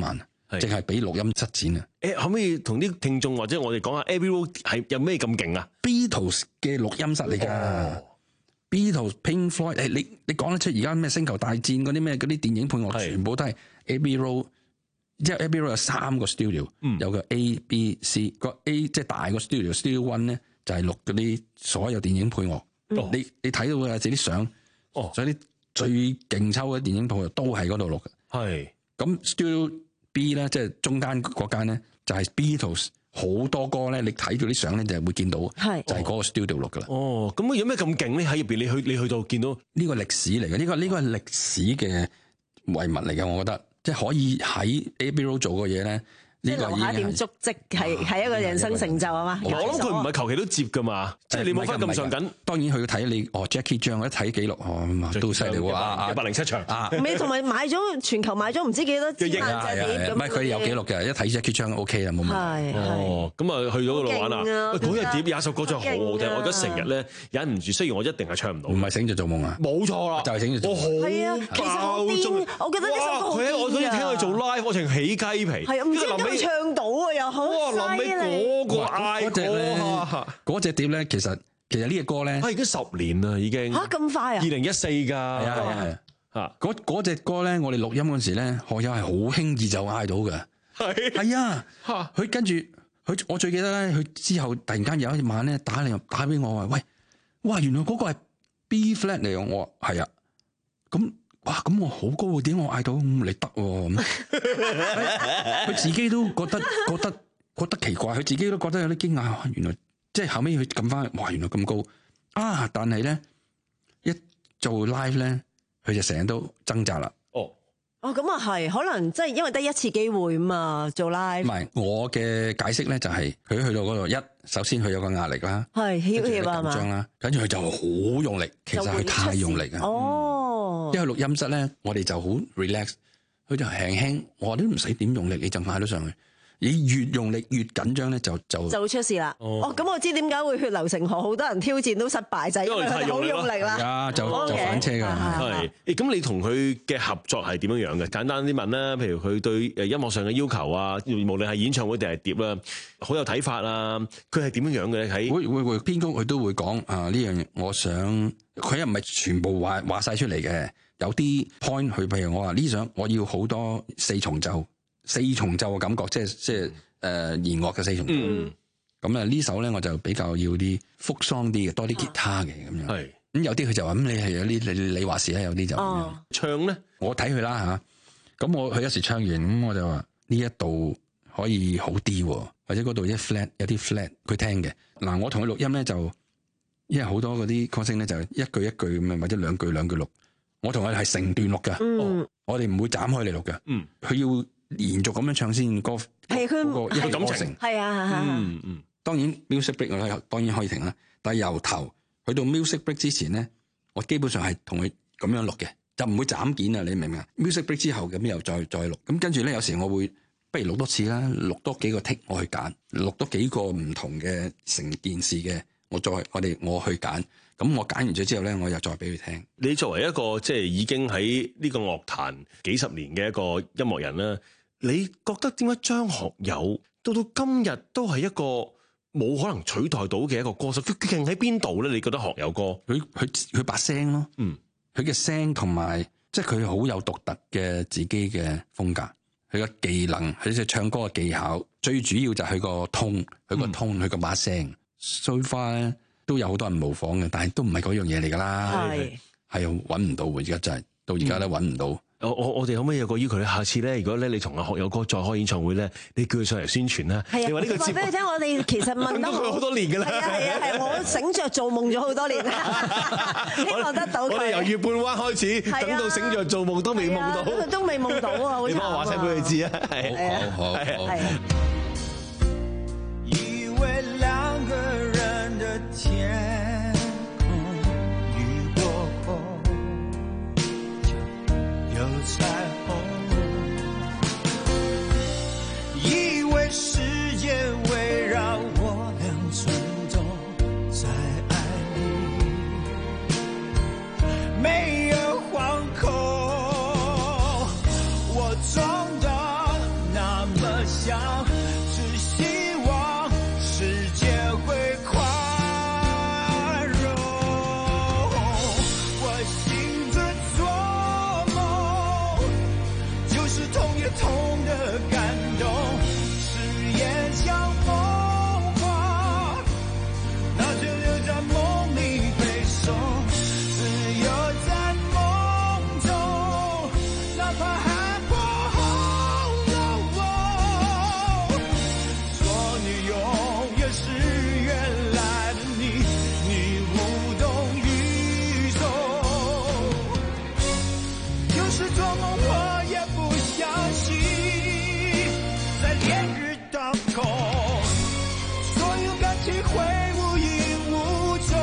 淨係俾錄音室剪啊！ 誒，可唔可以同啲聽眾或者我哋講下 Abbey Road 係有咩咁勁啊 ？Beatles 嘅錄音室嚟㗎。哦Beatles、Pink Floyd， 誒你你講得出而家咩星球大戰嗰啲咩嗰啲電影配樂，全部都係 Abbey Road， 即係 Abbey Road 有三個 studio，、嗯、有個 A、B、C， 個 A 即係大個 studio，Studio One 咧就係錄嗰啲所有電影配樂。哦、你你睇到嘅自己啲相，哦，所以啲最勁抽嘅電影配樂都喺嗰度錄嘅。係咁 Studio B 咧，即係中間嗰間咧，就係 Beatles。好多歌咧，你睇到啲相咧，就係會見到，係就係嗰個 studio 錄噶啦。哦，咁有咩咁勁咧？喺入邊你去你去到見到呢個歷史嚟嘅，呢、呢個呢、呢個係歷史嘅遺物嚟嘅，我覺得即係可以喺 Abbey Road 做嘅嘢咧。即係留下點足跡，係係一個人生成就啊嘛！ 我諗佢唔係求其都接噶嘛，即係你冇翻咁上緊。 當然佢要睇你哦 ，Jackie Chan 一睇記錄哦，都犀利喎！ 一百零七場啊！ 你同埋買咗全球買咗唔知幾多千萬隻碟咁。 唔係佢有記錄嘅，一睇 Jackie Chan OK 啦，冇問題。 哦，咁啊去咗嗰度玩啊！嗰隻碟有一首歌真係好好聽，我覺得成日咧忍唔住。雖然我一定係唱唔到， 唔係醒著做夢啊！ 冇錯啦， 就係醒著做夢。 係啊，其實好癲，我覺得呢首歌好癲啊！ 我嗰日聽佢做 live，我成起雞皮。 係啊，唔知點解唱到啊！又好哇！臨尾嗰個嗌嗰隻咧，嗰隻碟咧，其實其實呢隻歌咧， 啊已經十年啦，已經嚇咁快啊！ 二零一四㗎，係啊係啊嚇嗰嗰隻歌咧，我哋錄音嗰陣時咧，學友係好輕易就嗌到嘅，係係啊嚇！佢跟住佢，我最記得咧，佢之後突然間有一晚咧打嚟打俾我話：喂，哇！原來嗰個係 B flat 嚟嘅，我話係啊，咁。哇！咁我好高喎，點解我嗌到咁你得喎？佢自己都覺得覺得覺得奇怪，佢自己都覺得有啲驚訝。原來即係後尾佢撳翻，哇！原來咁高啊！但係咧一做 live 咧，佢就成日都掙扎啦。 哦哦，咁啊係，可能即係因為得一次機會嘛，做 live。 唔係我嘅解釋咧，就係佢去到嗰度一，首先佢有個壓力啦， 係囂囂啊嘛， 緊張啦，跟住佢就好用力，其實佢太用力啊。 哦。 因為錄音室咧，我哋就好 relax，佢就輕輕，我哋都唔使點用力，你就嗌到上去。你越用力越緊張咧，就就就會出事啦。哦，咁、哦、我知點解會血流成河，好多人挑戰都失敗，就係、是、因為佢哋好用力啦。 啊，就就反車㗎。 係，誒咁你同佢嘅合作係點樣樣嘅？簡單啲問啦，譬如佢對誒音樂上嘅要求啊，無論係演唱會定係碟啦，好有睇法啊。佢係點樣樣嘅咧？喺會會會編曲佢都會講啊呢樣嘢，我想佢又唔係全部話話曬出嚟嘅，有啲 point 佢譬如我話呢想我要好多四重奏。四重奏嘅感覺，即係即係誒弦樂嘅四重奏。咁啊呢首咧我就比較要啲復桑啲嘅，多啲吉他嘅咁樣。係咁有啲佢就話咁你係有啲你你話事啦，有啲就咁樣。 哦、 唱咧， 我睇佢啦嚇。咁我佢有時唱完咁我就話呢一度可以好啲，或者嗰度一 flat 有啲 flat 佢聽嘅。嗱我同佢錄音咧就，因為好多嗰啲歌星咧就一句一句咁樣，或者兩句兩句錄。我同佢係成段錄㗎、嗯哦，我哋唔會斬開嚟錄㗎。嗯，佢要。延續咁樣唱先歌， 係佢一個感情， 係啊， 嗯嗯。當然 music break 我當然可以停啦，但係由頭去到 music break 之前咧，我基本上係同佢咁樣錄嘅，就唔會斬件啊！你明唔明啊 music break 之後咁又再再錄，咁跟住咧有時我會不如錄多次啦，錄多幾個 take 我去揀，錄多幾個唔同嘅成件事嘅，我再我哋我去揀。咁我揀完咗之後咧，我又再俾佢聽。 你作為一個即係已經喺呢個樂壇幾十年嘅一個音樂人啦。你覺得點解張學友到到今日都係一個冇可能取代到嘅一個歌手？佢勁喺邊度咧？你覺得學友歌？ 佢佢佢把聲咯，嗯，佢嘅聲同埋即係佢好有獨特嘅自己嘅風格，佢嘅技能，佢嘅唱歌嘅技巧，最主要就係佢個 tone，佢個 tone，佢個把聲。so far 咧都有好多人模仿嘅，但係都唔係嗰樣嘢嚟㗎啦，係係揾唔到嘅，而家就係到而家咧揾唔到。嗯我我我哋可唔可以有個要求咧？下次咧，如果咧你同阿學友哥再開演唱會咧，你叫佢上嚟宣傳啦。係啊，你話呢個節目話俾你聽，我哋其實問得好多年㗎啦。係啊係啊係，我醒着做夢咗好多年啦，希望得到佢。我哋由月半彎開始，等到醒着做夢都未夢到，佢都未夢到啊！你幫我話聲俾佢知啊！係啊，好好好。以為兩個人的天空雨過後有彩虹，以為世界圍繞我倆存動在愛裡，沒有惶恐，我裝得那空，所有感情会无影无踪。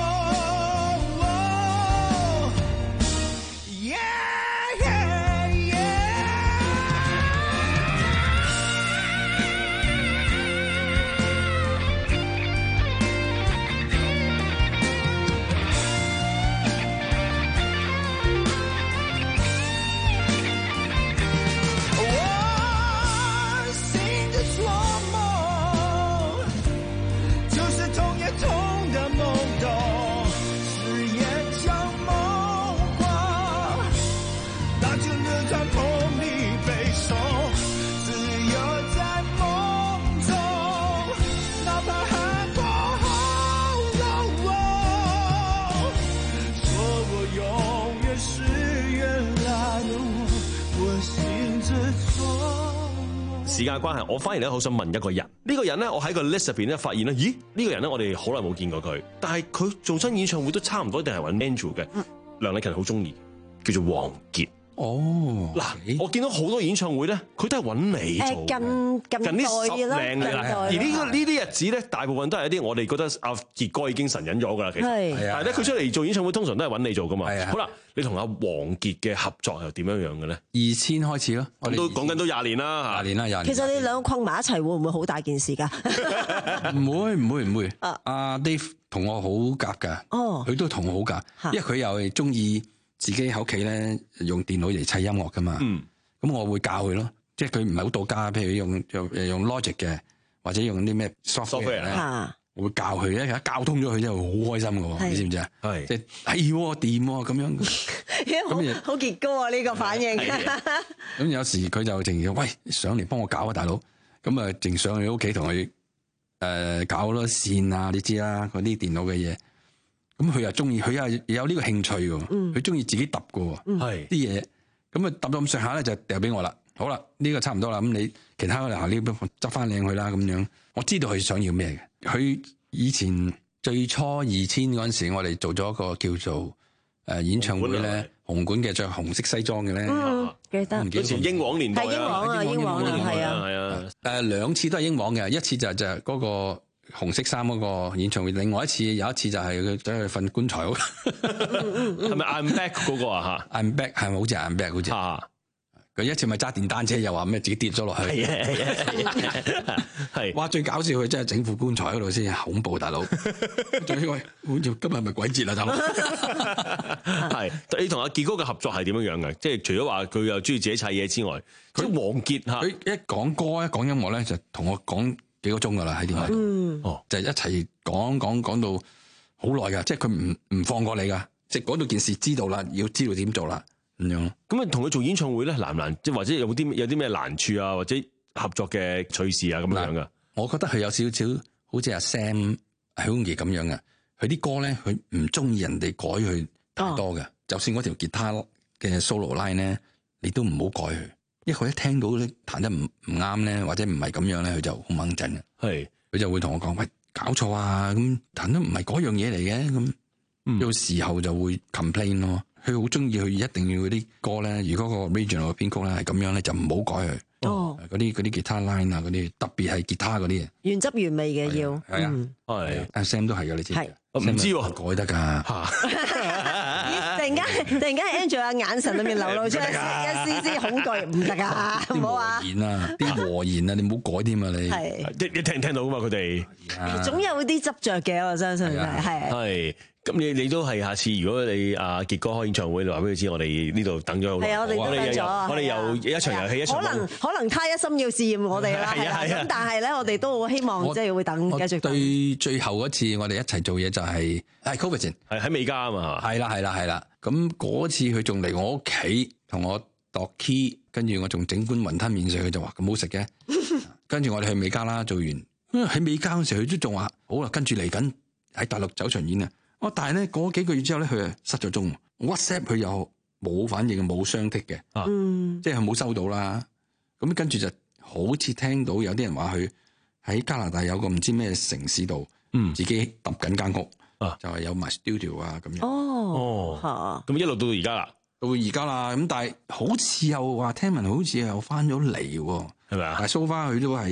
時間關係，我反而咧好想問一個人，呢、呢個人咧，我喺個 list 入邊咧發現咧，咦？呢、呢個人咧，我哋好耐冇見過佢，但係佢做親演唱會都差唔多，一定係揾 Andrew 嘅。嗯、梁禮勤好中意，叫做王傑。 哦， 嗱，我見到好多演唱會咧，佢都係揾你做。 近近近呢十零年，而呢個呢啲日子咧，大部分都係一啲我哋覺得阿傑哥已經神隱咗㗎啦。其實，係但係咧，佢出嚟做演唱會，通常都係揾你做㗎嘛。好啦，你同阿王傑嘅合作又點樣樣嘅咧？ 二千開始咯，我哋都講緊都廿年啦， 廿年啦，廿年。 其實你兩個困埋一齊，會唔會好大件事㗎？ 唔會唔會唔會。阿 Dave 同我好夾㗎，哦，佢都同我好夾，因為佢又係中意自己喺屋企咧用電腦嚟砌音樂噶嘛，咁、嗯、我會教佢咯，即係佢唔係好到家，譬如用用用 Logic 嘅，或者用啲咩 software 咧，我會教佢咧，一教通咗佢之後好開心噶，你知唔知啊？係即係係掂咁樣，咁好傑哥啊呢個反應。 咁有時佢就淨要喂上嚟幫我搞啊，大佬，咁啊淨上去屋企同佢誒搞好多線啊，你知啦，嗰啲電腦嘅嘢。咁佢又中意，佢又有呢個興趣嘅，佢中意自己揼嘅，係啲嘢，咁啊揼到咁上下咧就掉俾我啦。好啦，呢、這個差唔多啦，咁你其他嘅嗱呢邊執翻靚佢啦，咁樣。我知道佢想要咩嘅。佢以前最初二千嗰陣時，我哋做咗一個叫做誒演唱會咧，紅館嘅着紅色西裝嘅咧， 嗯，記得。 以前英皇年代係英皇啊，英皇啊，係啊， 係啊。 誒兩次都係英皇嘅，一次就就係嗰個紅色衫嗰個演唱會，另外一次有一次就係佢走去瞓棺材， 係咪 I'm Back 嗰個啊吓 ？I'm Back 係咪好似 I'm Back 好似？啊佢一次咪揸電單車，又話咩自己跌咗落去。係啊係啊係。哇！最搞笑佢真係整副棺材嗰度先恐怖，大佬。仲以為好似今日係咪鬼節啊，大佬？ 係你同阿傑哥嘅合作係點樣樣嘅？即係除咗話佢又中意自己砌嘢之外，佢王傑嚇， 佢一講歌一講音樂咧，就同我講幾個鐘噶啦喺電話。嗯。哦，就係一齊講講講到好耐噶，即係佢唔唔放過你噶，即係講到件事知道啦，要知道點做啦。咁樣，咁啊同佢做演唱會咧難唔難？即係或者有冇啲有啲咩難處啊？或者合作嘅趣事啊咁樣噶？ 我覺得佢有少少好似阿 Sam 許榮傑咁樣嘅，佢啲歌咧佢唔中意人哋改佢太多嘅。哦、就算嗰條吉他嘅 solo line 咧，你都唔好改佢，因為佢一聽到咧彈得唔唔啱咧，或者唔係咁樣咧，佢就好掹陣嘅。係，佢就會同我講：喂，搞錯啊！咁彈得唔係嗰樣嘢嚟嘅，咁有時候就會 complain 咯。佢好中意，佢一定要嗰啲歌咧。如果個 regional 嘅編曲咧係咁樣咧，就唔好改佢。哦，嗰啲嗰啲吉他 line 啊，嗰啲特別係吉他嗰啲嘢， 原汁原味嘅要。 係啊，係阿 Sam 都係嘅，你知唔知？ 唔知喎， 改得㗎。 突然間，突然間 Angela 眼神裏面流露出一絲絲恐懼，唔得㗎，唔好話。 和言啊，啲和言啊，你唔好改添啊，你。 係。 一一聽聽到㗎嘛，佢哋。 總有啲執着嘅，我相信係係。 係。咁你你都係下次，如果你阿傑哥開演唱會，你話俾佢知，我哋呢度等咗好耐。 係啊，我哋都等咗。 我哋又一場遊戲一場。 可能可能他一心要試驗我哋啦，係啊。咁但係咧，我哋都好希望即係會等繼續。 對最後嗰次我哋一齊做嘢就係係 Covid 係喺美加啊嘛。 係啦係啦係啦。咁嗰次佢仲嚟我屋企同我度 key，跟住我仲整罐雲吞麵食，佢就話咁好食嘅。跟住我哋去美加啦，做完喺美加嗰時，佢都仲話好啦，跟住嚟緊喺大陸走場演啊。哦，但係咧過幾個月之後咧，佢啊失咗蹤 ，WhatsApp 佢又冇反應，冇雙剔嘅，嗯，即係冇收到啦。咁跟住就好似聽到有啲人話佢喺加拿大有個唔知咩城市度，嗯，自己揼緊間屋，啊，就係有埋 studio 啊咁樣。 哦， 嚇，咁一路到到而家啦， 到而家啦。咁但係好似又話聽聞好似又翻咗嚟喎， 係咪啊？ 但係 so far 佢都係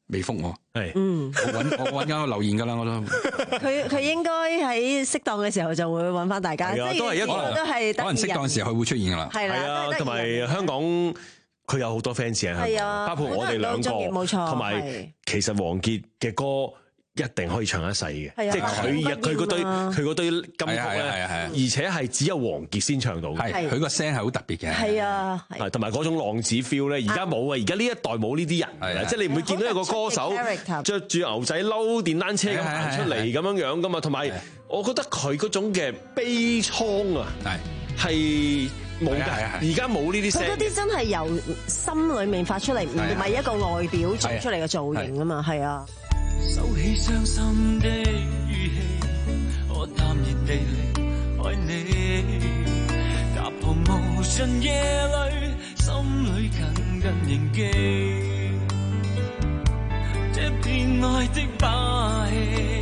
未覆我。 係， 嗯， 我揾我揾緊個留言㗎啦，我都。 佢佢應該喺適當嘅時候就會揾翻大家， 係啊都係一個都係可能適當嘅時候佢會出現㗎啦。 係啦， 啊，同埋香港佢有好多 fans 啊， 係啊， 包括我哋兩個， 冇錯， 同埋其實王傑嘅歌一定可以唱一世嘅，即係佢佢嗰堆佢嗰堆金曲咧，而且係只有王傑先唱到嘅， 係佢個聲係好特別嘅， 係啊， 係同埋嗰種浪子 feel 咧，而家冇啊，而家呢一代冇呢啲人，即係你唔會見到一個歌手着住牛仔褸電單車咁行出嚟咁樣樣噶嘛，同埋我覺得佢嗰種嘅悲愴啊，係冇㗎，而家冇呢啲聲， 佢嗰啲真係由心裏面發出嚟，唔係一個外表做出嚟嘅造型啊嘛，係啊。 收起傷心的語氣，我淡然地離開你，踏步無盡夜裏，心裏緊緊凝記，這片愛的把戲，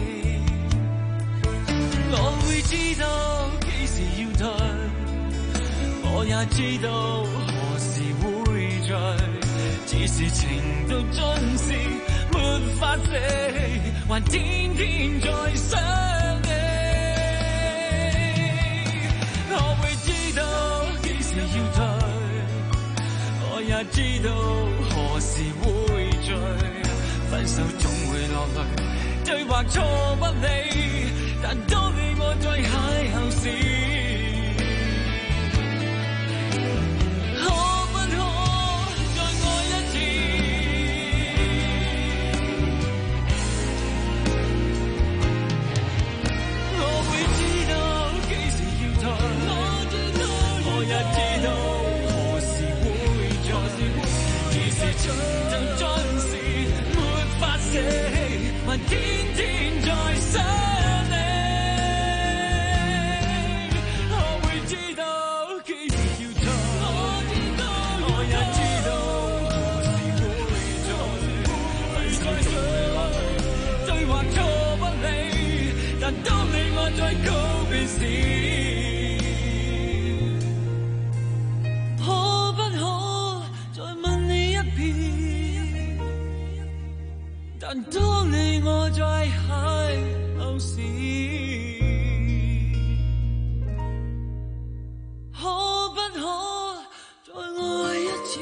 我會知道幾時要退，我也知道何時會醉，只是情到盡時沒法死，還天天在想你。我會知道幾時要退，我也知道何時會醉，分手總會落淚，對或錯不理，但當你我再邂逅時，天天在想你，我會知道幾時要退，我也知道何時會醉，分手總會對或錯不理，但當你我在告別時，可不可再問你一遍？但當你我在邂逅時，可不可再愛一次？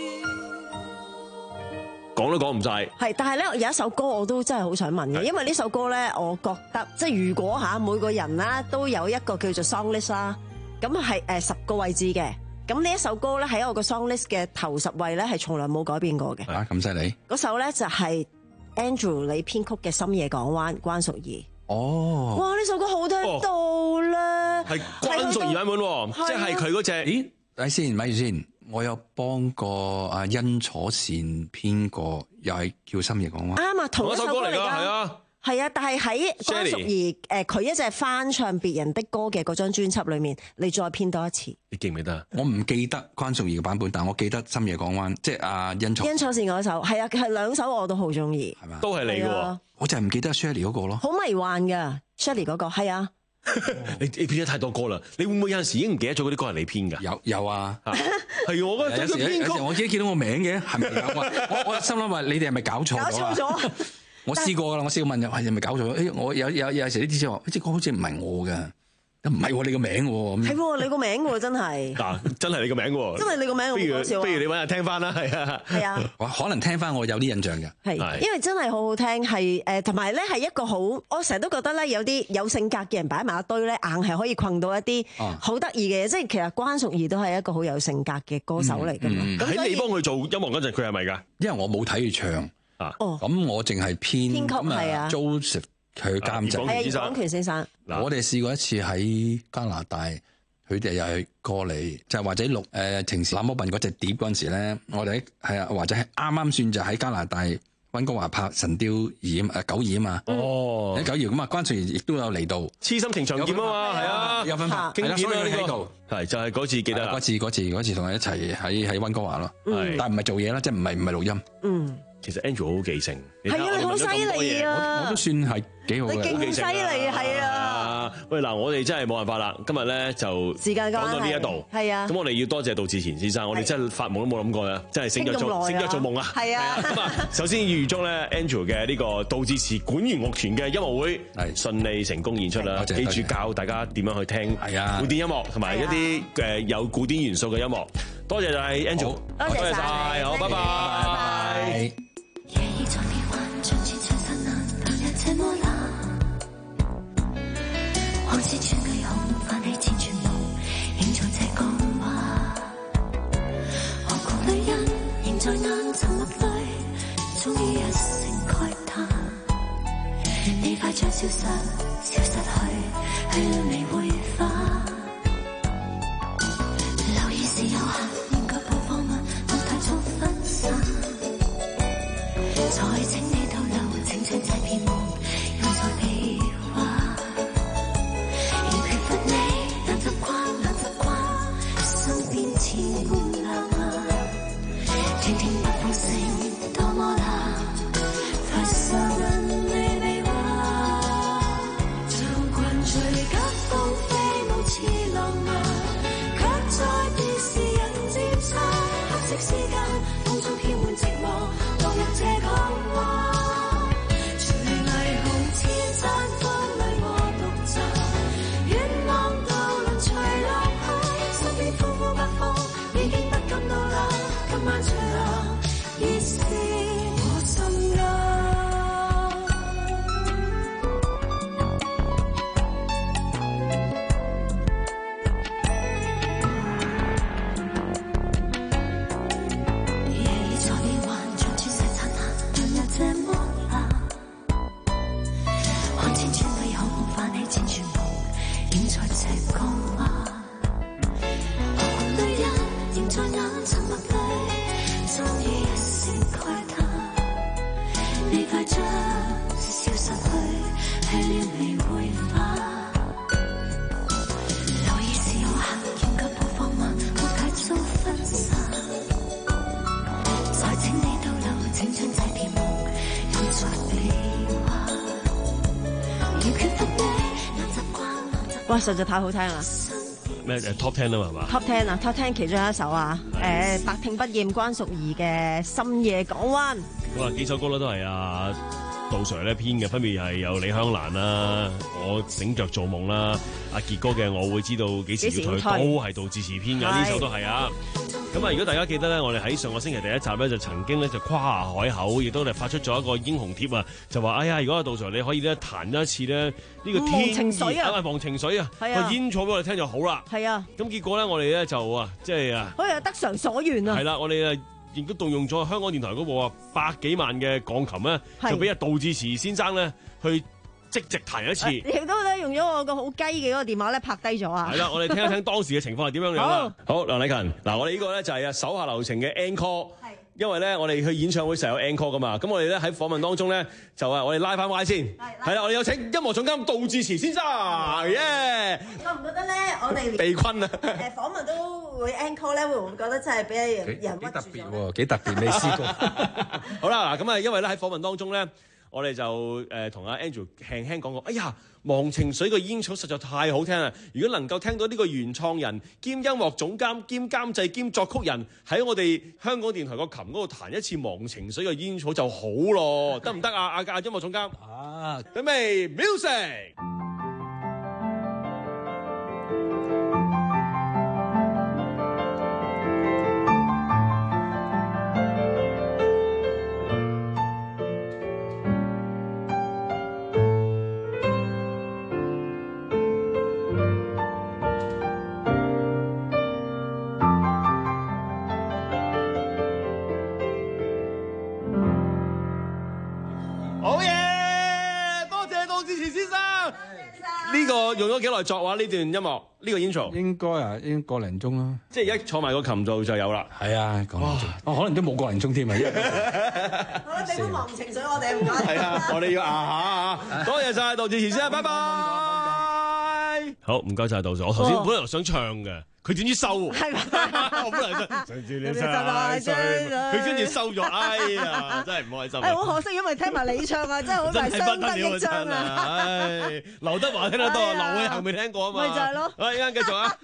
講都講唔晒。 係，但係咧有一首歌我都真係好想問嘅，因為呢首歌咧，我覺得即係如果嚇每個人啦都有一個叫做 song list 啦，咁係誒十個位置嘅。咁呢一首歌咧喺我個 song list 嘅頭十位咧係從來冇改變過嘅。 啊，咁犀利！ 嗰首咧就係 Andrew 你編曲嘅《深夜港灣》，關淑怡。 哦， 哇！呢首歌好聽到啦， 係關淑怡版本喎，即係佢嗰隻。 咦？睇先，咪住先，我有幫過阿殷楚善編過，又係叫《深夜港灣》。 啱啊，同一首歌嚟㗎， 係啊。 係啊，但係喺關淑怡誒佢一隻翻唱別人的歌嘅嗰張專輯裏面，你再編多一次。 你記唔記得？ 我唔記得關淑怡嘅版本，但我記得《深夜港灣》，即係阿殷楚。 殷楚善嗰首係啊，係兩首我都好中意， 係嘛？ 都係你嘅喎。 我就係唔記得 Shirley 嗰個咯。 好迷幻㗎 Shirley 嗰個係啊。 你你編咗太多歌啦，你會唔會有陣時已經唔記得咗嗰啲歌係你編㗎？ 有有啊， 係我覺得有時有時我記得見到我名嘅，係咪有啊？我我心諗話你哋係咪搞錯咗？ 搞錯咗。 我試過啦，我試過問人，係咪搞錯咗？誒，我有有有時啲資料話，呢隻歌好似唔係我㗎，唔係喎，你個名喎。 係喎，你個名喎，真係。 嗱，真係你個名喎。 真係你個名， 不如好笑。 不如你揾下聽翻啦，係啊。 係啊。 可能聽翻我有啲印象嘅。 係，因為真係好好聽，係誒，同埋咧係一個好，我成日都覺得咧有啲有性格嘅人擺埋一堆咧，硬係可以困到一啲好得意嘅嘢。即係其實關淑怡都係一個好有性格嘅歌手嚟㗎嘛。 喺你幫佢做音樂嗰陣，佢係咪㗎？ 因為我冇睇佢唱。 哦， 咁我淨係編編曲係啊 ，Joseph 佢監製， 係葉廣權先生。 我哋試過一次喺加拿大，佢哋又係過嚟，就係或者錄誒情時那麼笨嗰隻碟嗰陣時咧，我哋係啊，或者係啱啱算就喺加拿大溫哥華拍《神雕二》誒九二啊嘛。 哦， 喺九二咁啊，關淑怡亦都有嚟到。 痴心情長劍啊嘛，係啊， 有分拍， 經典啊呢個， 係就係嗰次記得啦。 嗰次嗰次嗰次同佢一齊喺喺溫哥華咯，但係唔係做嘢啦，即係唔係唔係錄音。 嗯。 其實 Andrew 好記性， 係啊，你好犀利啊！ 我都算係幾好嘅， 你勁犀利係啊！ 喂，嗱，我哋真係冇辦法啦，今日咧就時間講到呢一度， 係啊。 咁我哋要多謝杜自賢先生，我哋真係發夢都冇諗過啊，真係醒咗做醒咗做夢啊！ 係啊。 咁啊，首先要預祝咧 Andrew 嘅呢個杜自持管弦樂團嘅音樂會係順利成功演出啦。記住教大家點樣去聽古典音樂同埋一啲誒有古典元素嘅音樂。多謝晒 Andrew， 多謝晒， 好，拜拜，拜拜。 往事全霓虹，泛起千串夢，映在這江華。何故女人仍在眼沉默裏，終於一聲慨嘆。你快將消失，消失去，去了未會化。留意是有限，應該播放物，莫太早分散。再請你逗留，青春這片夢，又再被話。聽聽北風聲多麼冷，發愁人未被話。像群隨急風飛舞似浪漫，卻在電視人漸差。黑色絲巾風中飄滿寂寞，落入這港灣。隨霓虹千盞風裏我獨站，遠望渡輪隨落去，身邊呼呼北風已經不感到冷。今晚隨浪已是我心間。夜已在變幻，像鑽石燦爛，亮得這麼冷。看千串霓虹，泛起千串夢，映在這江灣。何故女人仍在眼沉默裏，終於一聲慨嘆。你快將消失去，去了未會化。留意是有限，應該播放物，莫太早分散。再請你逗留，青春這片夢，又再被話。要缺乏你，難習慣。 哇！實在太好聽啦！ 咩誒 Top Ten 啊嘛係嘛 ？Top Ten 啊 ，Top Ten 其中一首啊，誒百聽不厭關淑怡嘅《深夜港灣》。 哇！幾首歌咧都係啊杜 Sir 咧編嘅，分別係有李香蘭啦，我醒着做夢啦，阿傑哥嘅我會知道幾時要退，都係杜自持編嘅，呢首都係啊。咁啊，如果大家記得咧，我哋喺上個星期第一集咧就曾經咧就誇下海口，亦都係發出咗一個英雄貼啊，就話哎呀，如果阿杜 Sir 你可以咧彈一次咧呢個天情水啊， 忘情水啊，個煙草俾我哋聽就好啦。 係啊。咁結果咧，我哋咧就啊，即係啊， 好似得償所願啊。 係啦，我哋啊。亦都動用咗香港電台嗰部啊百幾萬嘅鋼琴咧，就俾阿杜自持先生咧去即席彈一次。亦都咧用咗我個好雞嘅嗰個電話咧拍低咗啊！係啦，我哋聽一聽當時嘅情況係點樣樣啦。好，梁禮勤，嗱我哋呢個咧就係啊手下留情嘅 encore。因為咧，我哋去演唱會成日有 encore 噶嘛，咁我哋咧喺訪問當中咧，就啊，我哋拉翻歪先，係啦，我哋有請音樂總監杜自持先生，耶！ 覺唔覺得咧，我哋被困啊？ 誒訪問都會 encore 咧，會唔會覺得真係俾人人屈住咗？ 幾特別喎，幾特別，未試過。 好啦，嗱咁啊，因為咧喺訪問當中咧，我哋就誒同阿 Andrew 輕輕講過，哎呀，忘情水嘅煙草實在太好聽啦！如果能夠聽到呢個原創人兼音樂總監兼監製兼作曲人喺我哋香港電台個琴嗰度彈一次忘情水嘅煙草就好咯，得唔得啊？阿阿音樂總監啊，準備 music。呢個用咗幾耐作畫呢段音樂？呢、呢個 intro 應該啊，應該個零鐘啦。 即係一坐埋個琴度就有啦。係啊，個零鐘。哦，可能都冇個零鐘添啊。 好啦，俾啲忘情水我哋唔該。 係啊，我哋要啊下啊！多謝晒杜自持先，拜拜。 好，唔該晒杜 Sir。我頭先本來想唱嘅，佢點知收？係嘛？ 我本來想上次你真係衰，佢跟住收咗，哎呀，真係唔開心。 係好可惜，因為聽埋你唱啊，真係好大相得益彰啊！ 唉，劉德華聽得多，劉偉恒未聽過啊嘛。 咪就係咯。 好，依家繼續啊！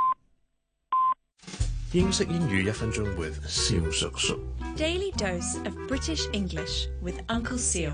英式英語一分鐘 with 蕭叔叔。 Daily dose of British English with Uncle Seal。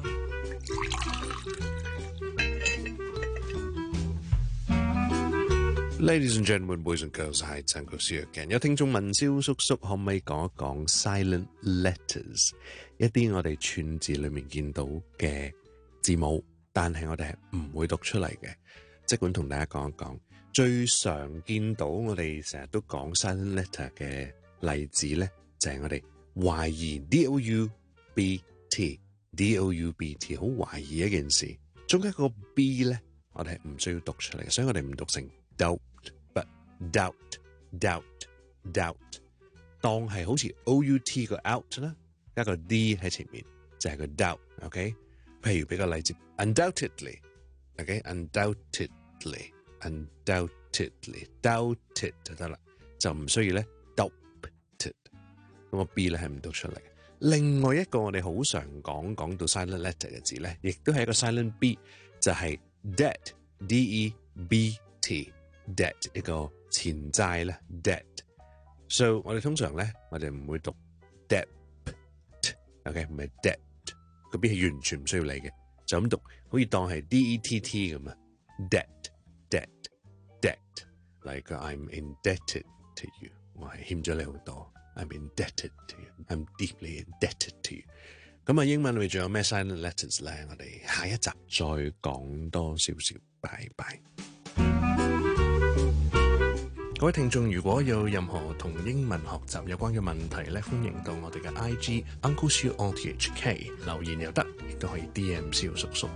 Ladies and gentlemen, boys and girls， 係陳國書嘅。有聽眾問蕭叔叔可唔可以講一講 silent letters， 一啲我哋串字裏面見到嘅字母，但係我哋係唔會讀出嚟嘅。即管同大家講一講，最常見到我哋成日都講 silent letter 嘅例子咧，就係、是、我哋懷疑 D O U B T D O U B T， 好懷疑一件事，中間個 B 咧，我哋係唔需要讀出嚟嘅，所以我哋唔讀成 doubt。But doubt, doubt, doubt， 當係好似 O U T 個 out 啦，加個 D 喺前面就係個 doubt。OK， 譬如俾個例子 ，undoubtedly，OK，undoubtedly，undoubtedly， doubted 就得啦，就唔需要咧 doubted， 咁個 B 咧係唔讀出嚟。另外一個我哋好常講講到 silent letter 嘅字咧，亦都係一個 silent B， 就係 debt，D E B T。debt 一個錢債咧 debt，so 我哋通常咧我哋唔會讀 debt，ok 唔係 debt， 嗰邊係完全唔需要理嘅，就咁讀，可以當係 D E T T 咁啊 debt debt debt，like I'm indebted to you， 我係欠咗你好多 ，I'm indebted to you，I'm deeply indebted to you。咁啊英文裏面仲有咩 silent letters 咧？我哋下一集再講多少少，拜拜。各位聽眾，如果有任何同英文學習有關嘅問題咧，歡迎到我哋嘅 I G Uncle Siu on T H K 留言又得，亦都可以 D M 蕭叔叔。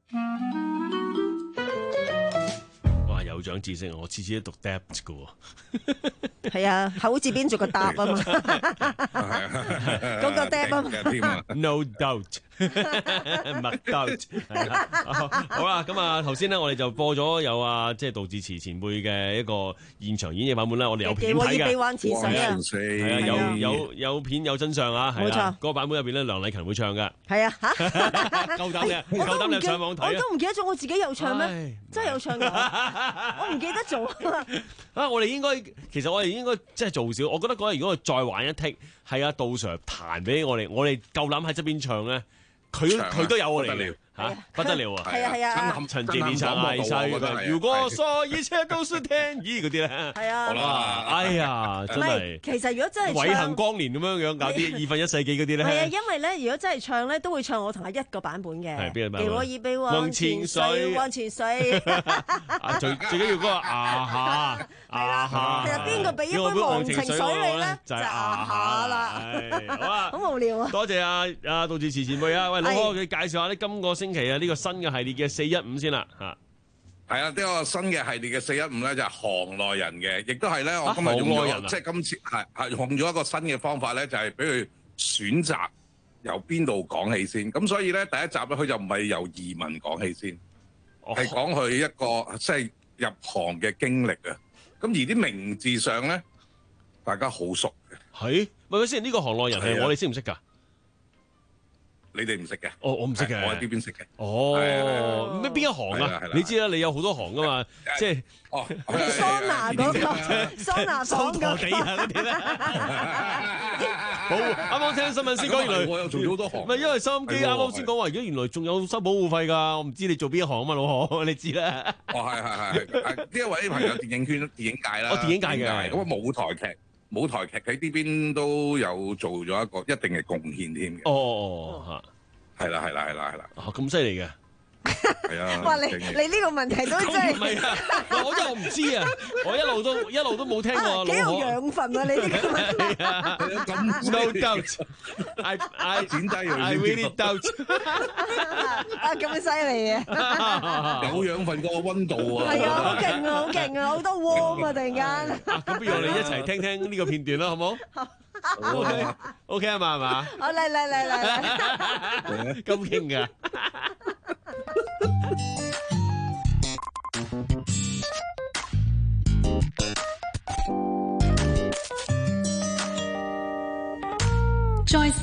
哇！有長知識，我次次都讀 debt 嘅喎。 係啊，口字邊做個答啊嘛，嗰個 debt 啊嘛。 No doubt。麥兜好啦，咁啊頭先咧，我哋就播咗有啊，即係杜自持前輩嘅一個現場演繹版本啦。我哋有片睇嘅，係啊，有有有片有真相啊，冇錯。嗰個版本入邊咧，梁麗勤會唱噶，係啊，夠膽嘅，夠膽你上網睇啊！ 我都唔記得咗我自己有唱咩，真係有唱㗎，我唔記得咗啊！我哋應該，其實我哋應該即係做少。我覺得嗰日如果我再玩一剔，係啊，杜 Sir 彈俾我哋，我哋夠膽喺側邊唱咧。佢佢都有我嚟嘅嚇，不得了啊！係啊係啊，陳建年唱嗌晒佢。如果所一切都是天意嗰啲咧，係啊，哇！哎呀，真係。其實如果真係偉恒光年咁樣樣搞啲二分一世紀嗰啲咧，係啊，因為咧，如果真係唱咧，都會唱我同阿一個版本嘅。係邊個版本？給我一杯往前水，往前水。最最緊要嗰個啊下啊下。其實邊個俾一杯忘情水你咧？就係啊下啦。好啊，好無聊啊！多謝阿阿杜自持前輩啊！喂，老哥，你介紹下呢今個星期啊呢個新嘅系列嘅四一五先啦嚇。係啊，呢個新嘅系列嘅四一五咧就係行內人嘅，亦都係咧我今日用咗，即係今次係係用咗一個新嘅方法咧，就係俾佢選擇由邊度講起先。咁所以咧第一集咧佢就唔係由移民講起先，係講佢一個即係入行嘅經歷啊。咁而啲名字上咧，大家好熟嘅。係，喂喂先，呢個行內人係我哋識唔識㗎？你哋唔識嘅，哦，我唔識嘅，我喺呢邊識嘅。哦，咩邊一行啊？你知啦，你有好多行噶嘛，即係哦，桑拿嗰個，桑拿房嗰個，嗰啲咧。好，啱啱聽新聞先講，原來我又做咗好多行。唔係因為收音機啱啱先講話，而家原來仲有收保護費㗎。我唔知你做邊一行啊嘛，老何，你知啦。哦，係係係，呢一位朋友電影圈、電影界啦，哦，電影界嘅，咁啊舞台劇。舞台劇喺呢邊都有做咗一個一定嘅貢獻添嘅。哦，嚇，係啦，係啦，係啦，係啦。咁犀利嘅。係啊！哇！你你呢個問題都真係唔係啊！我真係我唔知啊！我一路都一路都冇聽過。幾有養分啊！你呢個問題啊！No doubt，I I 剪低佢 I really doubt。啊！咁犀利嘅，有養分個溫度啊！係啊！好勁啊！好勁啊！好多 warm 啊！突然間。咁不如我哋一齊聽聽呢個片段啦，好冇？O K O K 啊嘛，係嘛？好嚟嚟嚟嚟嚟，咁勁噶！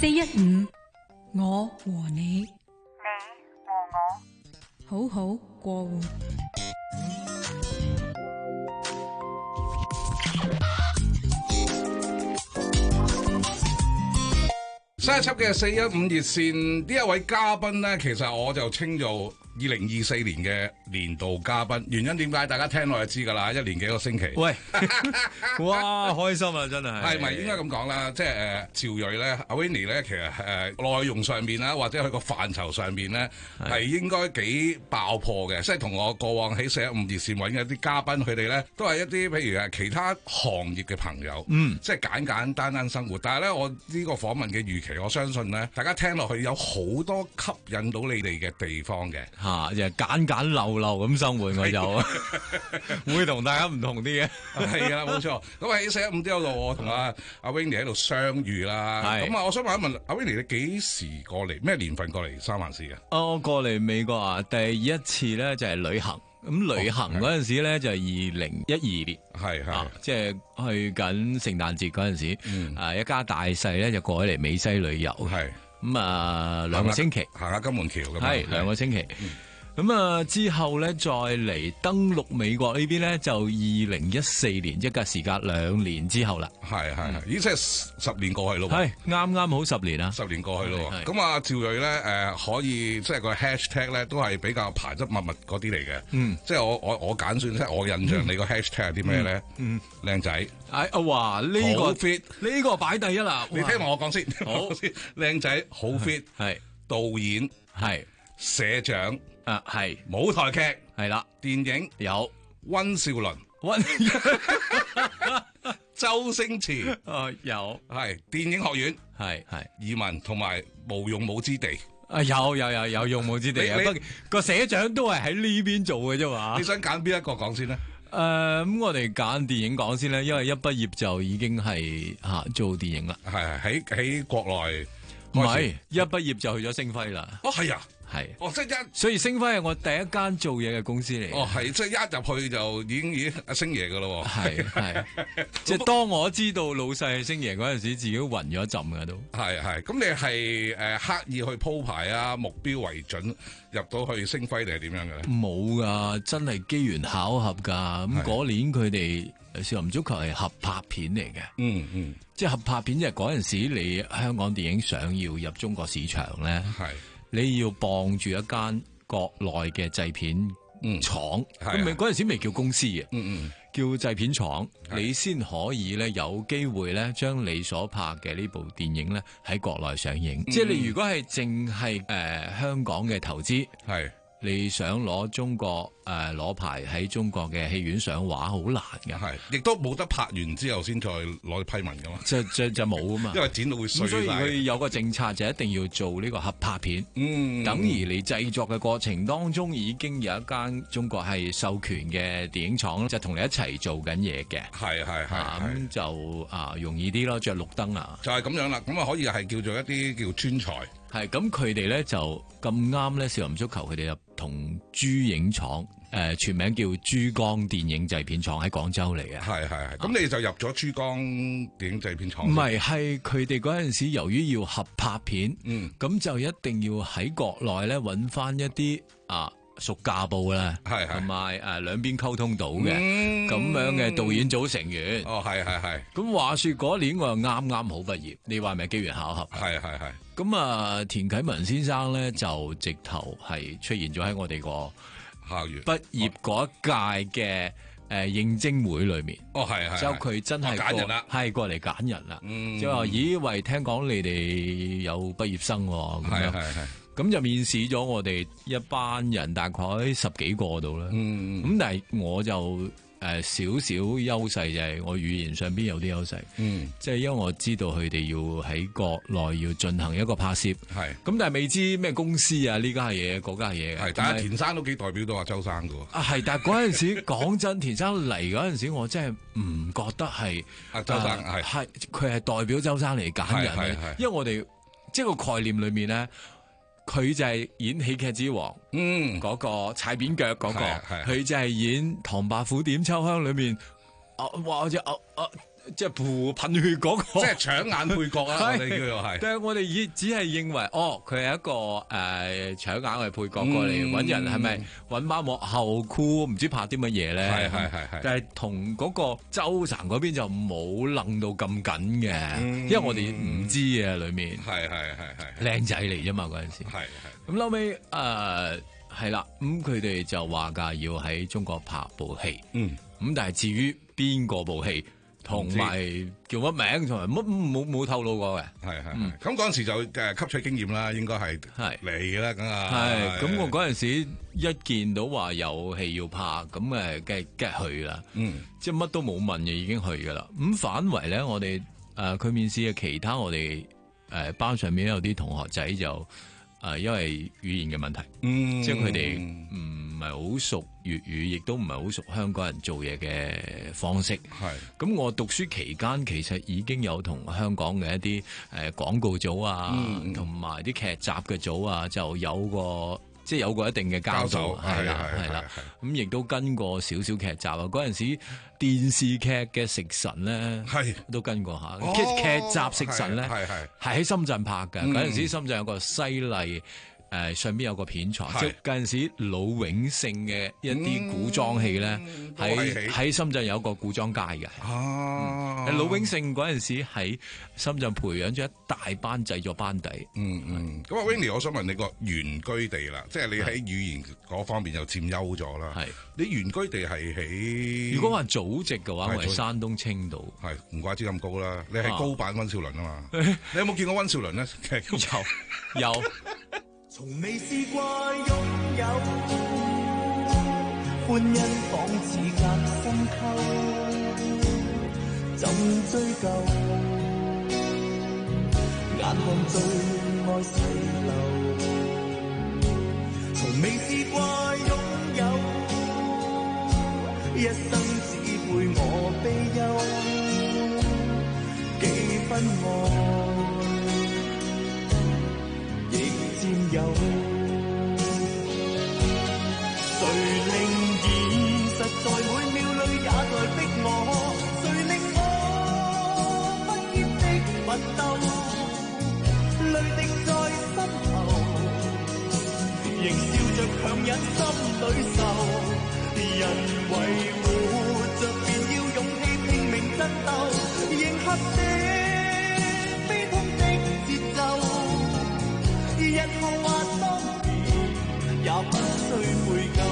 四一五，我和你， 你和我， 好好過活。 新一輯嘅四一五熱線呢一位嘉賓咧，其實我就稱做二零二四年嘅年度嘉賓。原因點解？大家聽落就知㗎啦，一年幾個星期。 喂，哇，開心啊，真係。 係咪應該咁講啦？即係誒趙睿咧，阿 Winnie 咧，其實誒、呃、內容上面啦，或者佢個範疇上面咧，係應該幾爆破嘅。即係同我過往喺四一五熱線揾嘅一啲嘉賓，佢哋咧都係一啲譬如誒其他行業嘅朋友，嗯，即係簡簡單單生活。但係咧，我呢個訪問嘅預期，我相信咧，大家聽落去有好多吸引到你哋嘅地方嘅。 嚇，就係簡簡陋陋咁生活，我就會同大家唔同啲嘅。 係啊，冇錯。咁喺四一五之後度，我同阿阿 Winnie 喺度相遇啦。咁啊，我想問一問阿 Winnie，你幾時過嚟？咩年份過嚟三藩市嘅？ 我過嚟美國啊，第一次咧就係旅行。咁旅行嗰陣時咧就係二零一二年， 係係， 即係去緊聖誕節嗰陣時， 嗯、 啊一家大細咧就過咗嚟美西旅遊，係咁啊兩個星期， 行下金門橋咁， 係兩個星期。咁啊之後咧再嚟登陸美國呢邊咧就二零一四年，即係時隔兩年之後啦。 係係係，咦即係十年過去咯。 係啱啱好十年啦， 十年過去咯。咁啊趙睿咧誒可以即係個 hashtag 咧都係比較排得密密嗰啲嚟嘅。嗯，即係我我我揀選即係我印象你個 hashtag 係啲咩咧？嗯，靚仔。 哎啊哇呢個 fit 呢個擺第一啦。 你聽埋我講先。好，靚仔好 fit 係導演係社長。 啊，係舞台劇係啦， 電影有溫兆倫、 溫周星馳， 啊有係電影學院， 係係移民同埋無用武之地， 啊有有有有用武之地啊，不過個社長都係喺呢邊做嘅啫嘛。 你想揀邊一個講先咧？ 誒咁，我哋揀電影講先咧，因為一畢業就已經係嚇做電影啦。 係喺喺國內， 唔係一畢業就去咗星輝啦。 哦，係啊。 係， 哦，即係一， 所以星輝係我第一間做嘢嘅公司嚟。 哦，係，即係一入去就已經已經阿星爺噶咯。 係係，即係當我知道老細係星爺嗰陣時，自己暈咗一陣噶都。 係係，咁你係誒刻意去鋪排啊，目標為準入到去星輝定係點樣嘅咧？ 冇噶，真係機緣巧合噶。咁嗰年佢哋少林足球係合拍片嚟嘅。 嗯嗯， 即係合拍片，即係嗰陣時你香港電影想要入中國市場咧。 係。 你要傍住一間國內嘅製片廠，咁咪嗰陣時未叫公司嘅， 嗯嗯， 叫製片廠，你先可以咧有機會咧將你所拍嘅呢部電影咧喺國內上映。嗯、即係你如果係淨係誒香港嘅投資， 係你想攞中國誒攞牌喺中國嘅戲院上畫，好難嘅， 係，亦都冇得拍完之後先再攞批文噶嘛， 就就就冇啊嘛， 因為剪到會碎晒。所以佢有個政策就一定要做呢個合拍片， 嗯， 等於你製作嘅過程當中已經有一間中國係授權嘅電影廠就同你一齊做緊嘢嘅， 係係係， 咁就啊容易啲咯，着綠燈啊， 就係咁樣啦，咁啊可以係叫做一啲叫專才。 係咁，佢哋咧就咁啱咧，少林足球佢哋就同珠影廠，誒、呃、全名叫珠江電影製片廠喺廣州嚟嘅。 係係係，咁你就入咗珠江電影製片廠？ 唔係，係佢哋嗰陣時由於要合拍片， 嗯， 咁就一定要喺國內咧揾翻一啲啊屬價部啦， 係係， 同埋誒兩邊溝通到嘅咁、嗯、樣嘅導演組成員。 哦，係係係。咁話說嗰年我又啱啱好畢業，你話係咪機緣巧合？ 係係係。 咁啊，田啟文先生咧就直頭係出現咗喺我哋個校園畢業嗰一屆嘅誒應徵會裏面。 哦，係係。 之後佢真係揀人啦， 係過嚟揀人啦。 嗯。 即係話，咦？喂，聽講你哋有畢業生喎。 係係係。 咁就面試咗我哋一班人，大概十幾個度啦。 嗯。 咁但係我就。誒少少優勢就係我語言上邊有啲優勢， 嗯， 即係因為我知道佢哋要喺國內要進行一個拍攝， 係咁，但係未知咩公司啊呢家係嘢，嗰家係嘢， 係，但係田生都幾代表到阿周生噶喎， 啊係，但係嗰陣時講真，田生嚟嗰陣時，我真係唔覺得係阿周生係， 係佢係代表周生嚟揀人嘅，因為我哋即係個概念裏面咧。佢就係演喜劇之王， 嗯， 嗰個踩扁腳嗰個， 佢就係演唐伯虎點秋香裏面，啊，哇，好似啊啊即係噴噴血嗰、個， 即係搶眼配角啊！我哋叫做係。 但係我哋以只係認為，哦，佢係一個誒、呃、搶眼嘅配角過嚟揾、嗯、人，係咪揾班幕後箍？唔知拍啲乜嘢咧？ 係係係係。 但係同嗰個周層嗰邊就冇楞到咁緊嘅，嗯、因為我哋唔知啊，裡面係係係係靚仔嚟啫嘛嗰陣時。係係。咁後尾誒係啦，咁佢哋就話㗎要喺中國拍部戲。嗯。咁但係至於邊個部戲？同埋叫乜名，同埋乜冇冇透露過嘅， 係係。咁嗰陣時就誒吸取經驗啦，應該係係嚟啦，梗係。 係咁，我嗰陣時一見到話有戲要拍，咁誒梗係梗係去啦。嗯，即係乜都冇問嘅已經去噶啦。咁反為咧，我哋誒佢面試嘅其他我哋誒、呃、班上面有啲同學仔就誒、呃、因為語言嘅問題，嗯，即係佢哋唔係好熟粵語，亦都唔係好熟香港人做嘢嘅方式。係咁，我讀書期間其實已經有同香港嘅一啲誒廣告組啊，同埋啲劇集嘅組啊，就有個即係有個一定嘅交流，係啦係啦。咁亦都跟過少少劇集啊。嗰陣時電視劇嘅食神咧，係都跟過下。劇、哦、劇集食神咧，係係係喺深圳拍嘅。嗰陣、嗯、時深圳有個西麗。誒、呃、上邊有個片場，即係嗰陣時魯永勝嘅一啲古裝戲咧，喺喺、嗯、深圳有一個古裝街嘅。哦，魯、嗯、永勝嗰陣時喺深圳培養咗一大班製作班底。嗯嗯。咁啊 Winnie 我想問你個原居地啦，即係你喺語言嗰方面又佔優咗啦。係。你原居地係喺？ 如果話祖籍嘅話，我係山東青島。係， 唔怪之咁高啦。你係高版溫兆倫啊嘛？你有冇見過溫兆倫咧？ 有有。 從未試過擁有，歡欣仿似隔深溝，怎追究？眼看最愛逝流，從未試過擁有，一生只配我悲憂，幾分愛。佔有，誰令現實在每秒裏也在逼我？誰令我不歇的奮鬥，淚滴在心頭，仍笑着強忍心裏愁。人為活着便要勇氣拼命爭鬥，迎合這悲痛的節奏。日後或當年也不需悔疚。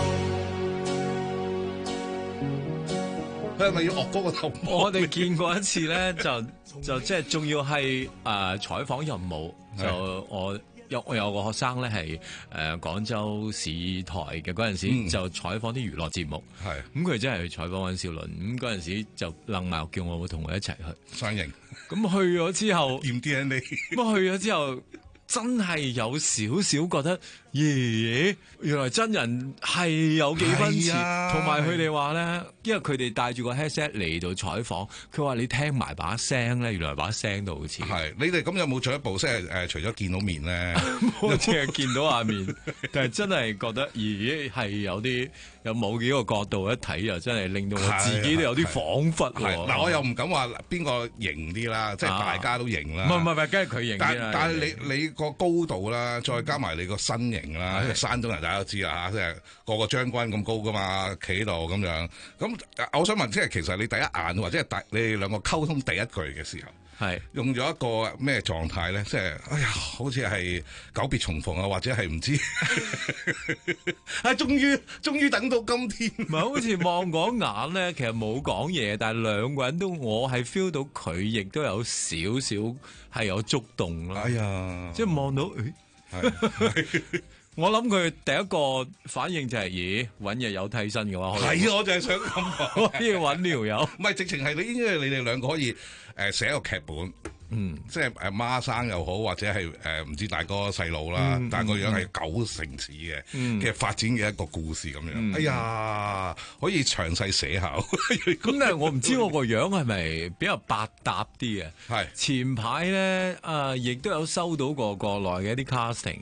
佢係咪要惡高個頭？ 我哋見過一次咧，就就即係仲要係誒採訪任務。就我有我有個學生咧係誒廣州市台嘅嗰陣時，嗯、就採訪啲娛樂節目。係咁佢真係去採訪溫兆倫。咁嗰陣時就愣埋叫我同佢一齊去山營。 咁去咗之後驗 D N A。 咁去咗之後。真係有少少覺得，耶！原來真人係有幾分似，同埋佢哋話咧，因為佢哋帶住個 headset 嚟到採訪，佢話你聽埋把聲咧，原來把聲都好似。係你哋咁有冇進一步即係誒？除咗見到面咧， 我淨係見到下面，但係真係覺得，咦係有啲有某幾個角度一睇，又真係令到我自己都有啲恍惚。 嗱，我又唔敢話邊個型啲啦，即係大家都型啦。 唔係唔係，梗係佢型啲啦。 但係你你個高度啦，再加埋你個身形啦，即係山東人大家都知啦嚇，即係個個將軍咁高噶嘛，企喺度咁樣。咁我想問，即係其實你第一眼或者係第你哋兩個溝通第一句嘅時候，係用咗一個咩狀態咧？即係哎呀，好似係久別重逢啊，或者係唔知啊，終於終於等到今天。 唔係好似望嗰眼咧，其實冇講嘢，但係兩個人都我係 feel 到佢亦都有少少係有觸動咯。哎呀，即係望到誒。我諗佢第一個反應就係、是，咦，搵嘢有替身嘅話， 係啊，我就係想咁講， 可以搵條友， 唔係直情係你，因為你哋兩個可以誒寫一個劇本，嗯，即係誒孖生又好，或者係誒唔知大哥細佬啦，嗯、但係個樣係九成似嘅，嘅、嗯、發展嘅一個故事咁樣，嗯、哎呀，可以詳細寫下。 咁但係我唔知我個樣係咪比較百搭啲嘅？係前排咧，誒、呃，亦都有收到過國內嘅一啲 casting 咧。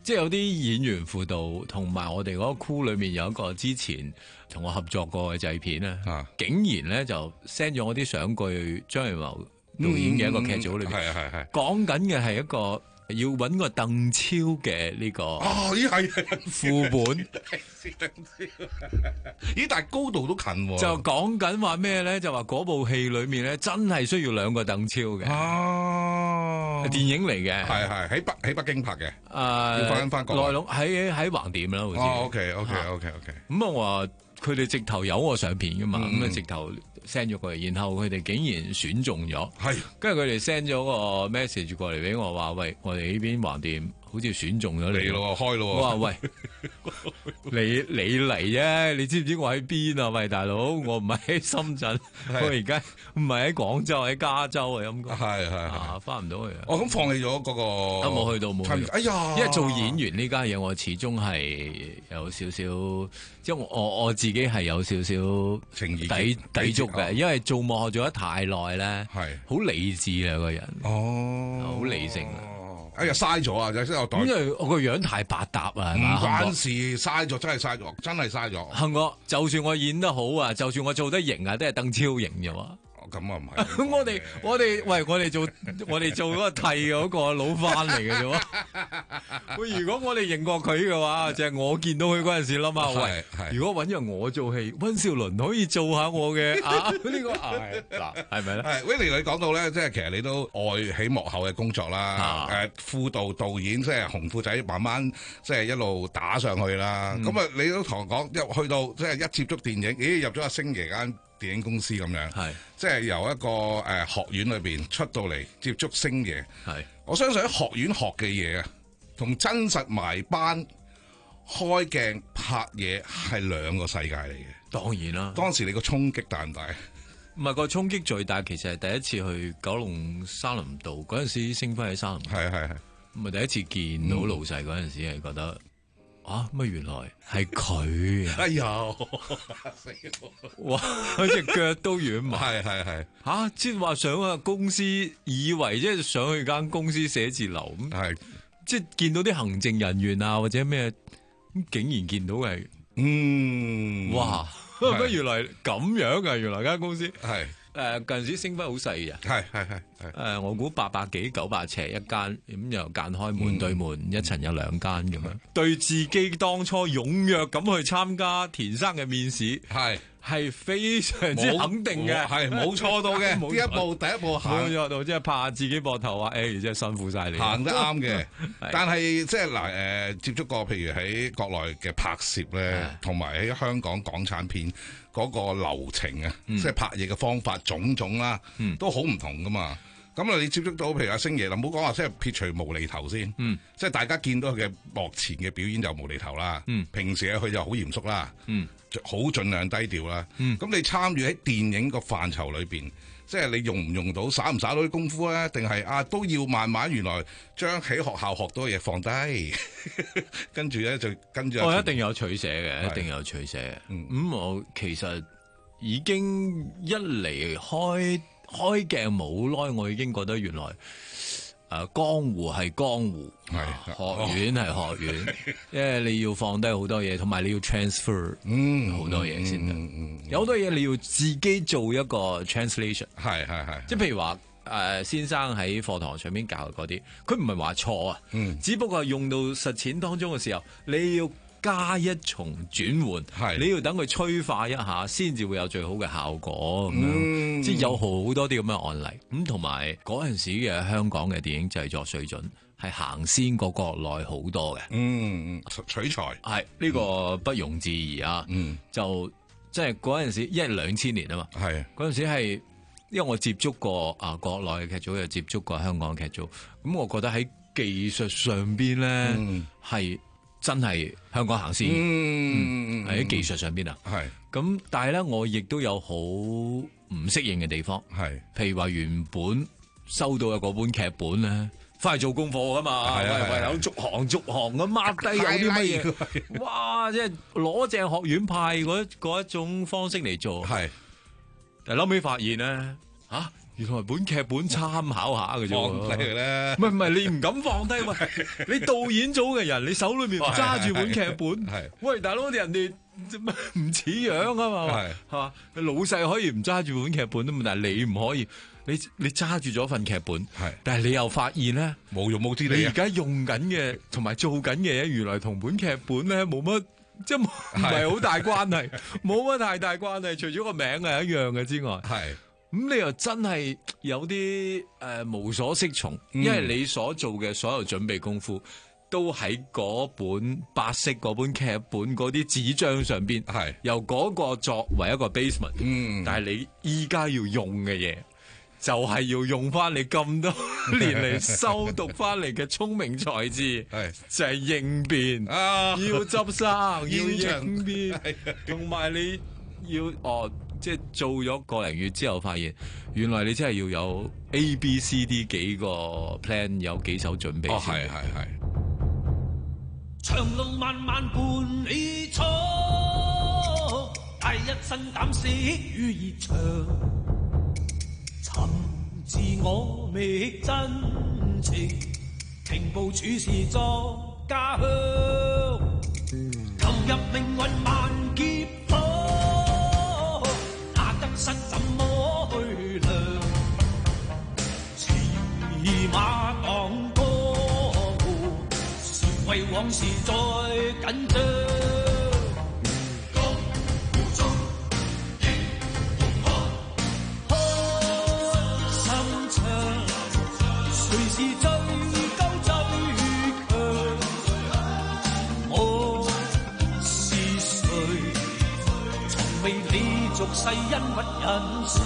即係有啲演員輔導，同埋我哋嗰個 crew 裏面有一個之前同我合作過嘅製片咧， 啊、 竟然咧就 send 咗我啲相據張藝謀導演嘅一個劇組裏邊， 係係係講緊嘅係一個要揾個鄧超嘅呢個哦，咦係副本， 咦但係高度都近喎， 就講緊話咩咧？就話嗰部戲裏面咧，真係需要兩個鄧超嘅。 哦， 係電影嚟嘅， 係係喺北喺北京拍嘅， 誒要翻翻國內內陸喺喺橫店啦，好似。 哦，OK OK OK OK。 咁啊我話佢哋直頭有我相片噶嘛，咁啊、 嗯、 直頭 send 咗過嚟，然後佢哋竟然選中咗， 係， 跟住佢哋 send 咗個 message 過嚟俾我話，喂，我哋呢邊橫店好似選中咗你咯，開咯。 我話喂，你你嚟啫，你知唔知我喺邊啊？喂，大佬，我唔係喺深圳，我而家唔係喺廣州，喺加州啊，咁講。 係係啊，翻唔到去啊。 哦，咁放棄咗嗰個。 啊，冇去到，冇去到。 哎呀， 因為做演員呢家嘢，我始終係有少少，即係我我自己係有少少情意抵抵觸嘅，因為做幕後做得太耐咧， 係好理智啊個人。 哦， 好理性啊。 哎呀，嘥咗啊！即係我代， 因為我個樣太百搭啊， 唔關事，嘥咗真係嘥咗，真係嘥咗。 幸我就算我演得好啊，就算我做得型啊，都係鄧超型啫喎。 咁啊唔係， 我哋我哋喂，我哋做我哋做嗰個替嗰個老翻嚟嘅啫喎。喂，如果我哋認過佢嘅話，就係、是、我見到佢嗰陣時諗下，喂，如果揾咗我做戲，溫兆倫可以做下我嘅啊呢、這個係嗱係咪咧？ 係 Willie 你講到咧，即係其實你都愛喺幕後嘅工作啦，誒、啊、輔導導演即係紅褲仔，慢慢即係一路打上去啦。咁啊、嗯，你都同我講一去到即係一接觸電影，咦入咗阿星爺間電影公司咁樣，係即係由一個誒、呃、學院裏邊出到嚟接觸星爺，係我相信喺學院學嘅嘢啊，同真實埋班開鏡拍嘢係兩個世界嚟嘅。 當然啦， 當時你個衝擊大唔大？ 唔係個衝擊最大，其實係第一次去九龍沙林道嗰陣時，星輝喺沙林道，係係係，咁啊第一次見到老細嗰陣時係覺得。嗯啊！乜原來係佢啊！ 哎呀，死哇！佢隻腳都軟埋， 係係係嚇！即係話上個公司，以為即係上去間公司寫字樓咁， 係即係見到啲行政人員啊或者咩，咁竟然見到係， 嗯， 哇！乜原來咁樣啊！原來間公司係。 誒、呃、近時升翻好細嘅， 係係係係誒我估八百幾九百尺一間，咁又間開門對門，嗯、一層有兩間咁樣。對自己當初踴躍咁去參加田生嘅面試，係係非常之肯定嘅， 係冇錯到嘅。呢一步第一步行錯到，即係拍下自己膊頭話，誒、欸，真係辛苦晒你， 行得啱嘅。但係即係嗱誒，接觸過譬如喺國內嘅拍攝咧，同埋喺香港港產片。嗰個流程啊，嗯、即係拍嘢嘅方法種種啦，嗯、都好唔同噶嘛。咁啊，你接觸到譬如阿星爺啦，唔好講話即係撇除無厘頭先，嗯、即係大家見到佢嘅幕前嘅表演就無厘頭啦。嗯、平時佢就好嚴肅啦，好、嗯、盡量低調啦。咁、嗯、你參與喺電影個範疇裏邊。即係你用唔用到，耍唔耍到啲功夫咧？定係啊都要慢慢原來將喺學校學到嘅嘢放低，跟住咧就跟住。 我一定有取捨嘅，一定有取捨。咁、嗯、我其實已經一嚟開開鏡冇耐，我已經覺得原來。誒、啊，江湖係江湖，係學院係學院，因為你要放低好多嘢，同埋你要 transfer 嗯好多嘢先得，嗯嗯、有好多嘢你要自己做一個 translation，係係係，即係譬如話誒、呃，先生喺課堂上面教嗰啲，佢唔係話錯啊，嗯、只不過係用到實踐當中嘅時候，你要加一重轉換，你要等佢催化一下，先至會有最好嘅效果咁樣，嗯、即係有好多啲咁嘅案例。咁同埋嗰陣時嘅香港嘅電影製作水準係行先過國內好多嘅。嗯， 取材係呢、呢個不容置疑啊。嗯，就即係嗰陣時，因為兩千年啊嘛。係嗰陣時係，因為我接觸過啊國內嘅劇組，又接觸過香港嘅劇組，咁我覺得喺技術上邊咧係。嗯真係香港行先，喺、嗯、技術上邊啊，係咁，但係咧，我亦都有好唔適應嘅地方，係譬如話原本收到嘅嗰本劇本咧，翻去做功課噶嘛，係啊，係有逐行逐行咁 mark 低有啲乜嘢，哇！即係攞正學院派嗰嗰一種方式嚟做，係，但係後尾發現咧，嚇、啊。 原來本劇本參考下嘅啫喎， 放低咧， 唔係唔係，你唔敢放低喂，你導演組嘅人，你手裏面揸住本劇本， 係喂大佬，人哋唔似樣啊嘛，係係嘛，老細可以唔揸住本劇本啊嘛，但係你唔可以，你你揸住咗份劇本， 係，但係你又發現咧無用武之地， 你而家用緊嘅同埋做緊嘅嘢，原來同本劇本咧冇乜。即係唔係好大關係，冇乜太大關係，除咗個名係一樣嘅之外， 係咁你又真係有啲誒、呃、無所適從，嗯、因為你所做嘅所有準備功夫都喺嗰本白色嗰本劇本嗰啲紙張上邊，係由嗰個作為一個 basement，嗯，但係你依家要用嘅嘢。就係要用翻你咁多年嚟修讀翻嚟嘅聰明才智，就係應變，啊、要執生，要應變，同埋你要哦，即係做咗個零月之後，發現原來你真係要有 A、B、C、D 幾個 plan， 有幾手準備。哦，係係係。 長路漫漫伴你闖，帶一身膽識與熱腸。尋自我覓真情，平步處事作家鄉，投入命運萬劫火，那得失怎麼去量？騎馬當歌湖，是為往事再緊張。世恩不欣賞，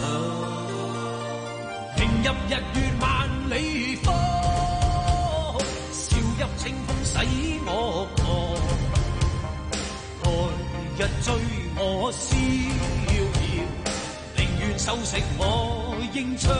迎入日月萬里方，笑入清風洗我狂，來日追我逍遙，寧願收拾我英槍。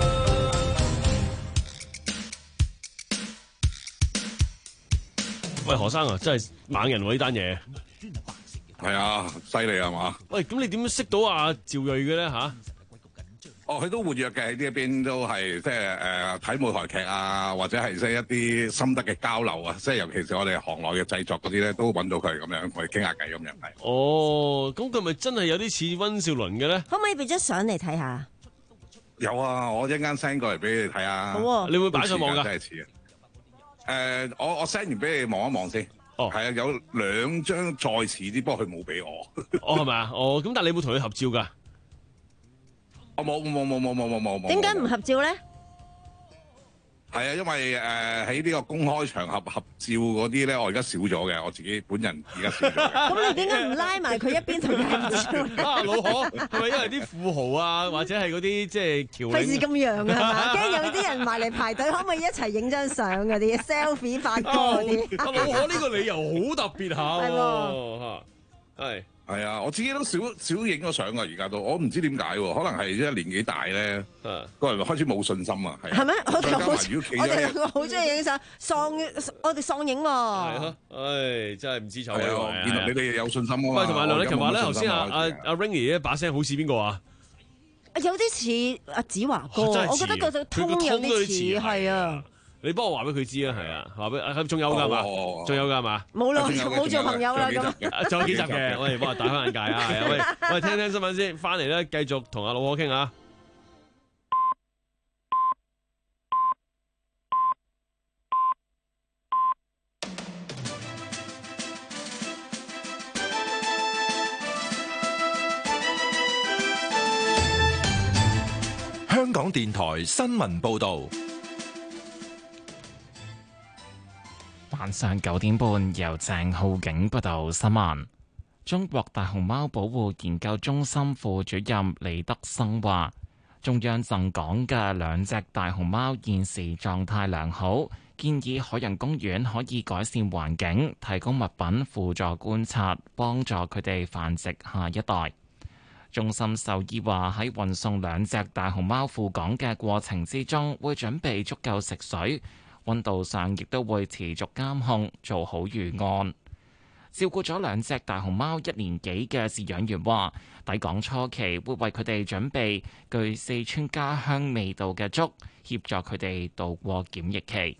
喂，何生啊，真係猛人喎呢單嘢。 係啊，犀利係嘛？ 喂，咁你點樣識到阿趙睿嘅咧嚇？ 哦，佢都活躍嘅，喺呢一邊都係即係誒睇舞台劇啊，或者係即係一啲心得嘅交流啊，即係尤其是我哋行內嘅製作嗰啲咧，都揾到佢咁樣同佢傾下偈咁樣係。 哦，咁佢咪真係有啲似温兆倫嘅咧？ 可唔可以俾張相嚟睇下？ 有啊，我一陣間 send 過嚟俾你睇下。 好啊， 你會擺上網㗎？ 真係似啊！誒，我我 send 完俾你望一望先。哦，係啊，有兩張再似啲，不過佢冇俾我。 哦，係咪啊？哦，咁但係你有冇同佢合照㗎？ 我冇冇冇冇冇冇冇冇。 點解唔合照咧？ 係啊，因為誒喺呢個公開場合合照嗰啲咧，我而家少咗嘅，我自己本人而家少咗。 咁你點解唔拉埋佢一邊同佢合照？ 啊，老何，係咪因為啲富豪啊，或者係嗰啲即係僑領？ 費事咁樣啊嘛，驚有啲人埋嚟排隊，可唔可以一齊影張相嗰啲 selfie 發哥嗰啲？ 阿老何呢個理由好特別下喎， 係係。係啊，我自己都少少影咗相啊，而家都，我唔知點解喎，可能係因為年紀大咧，個人開始冇信心啊，係。係咩？我哋好，我哋兩個好中意影相，喪我哋喪影喎。係咯， 唉，真係唔知醜啊！見到你哋有信心啊嘛。 喂，同埋梁禮勤話咧，頭先阿阿阿 Rainny 一把聲好似邊個啊？ 有啲似阿子華哥，我覺得個隻通有啲似，係啊。 你幫我話俾佢知啊，係啊，話俾仲有㗎嘛？仲有㗎嘛？ 冇啦，冇做朋友啦咁。 仲有幾集嘅，我哋幫我打開眼界啊！係啊，喂，喂，聽聽新聞先，翻嚟咧繼續同阿老何傾下。 香港電台新聞報導。 晚上九點半，由鄭浩景報道新聞。中國大熊貓保護研究中心副主任李德生話，中央贈港嘅兩隻大熊貓現時狀態良好，建議海洋公園可以改善環境，提供物品輔助觀察，幫助佢哋繁殖下一代。中心獸醫話，喺運送兩隻大熊貓赴港嘅過程之中，會準備足夠食水，溫度上亦都會持續監控，做好預案。 照顧咗兩隻大熊貓一年幾嘅飼養員話，抵港初期會為佢哋準備具四川家鄉味道嘅粥，協助佢哋度過檢疫期。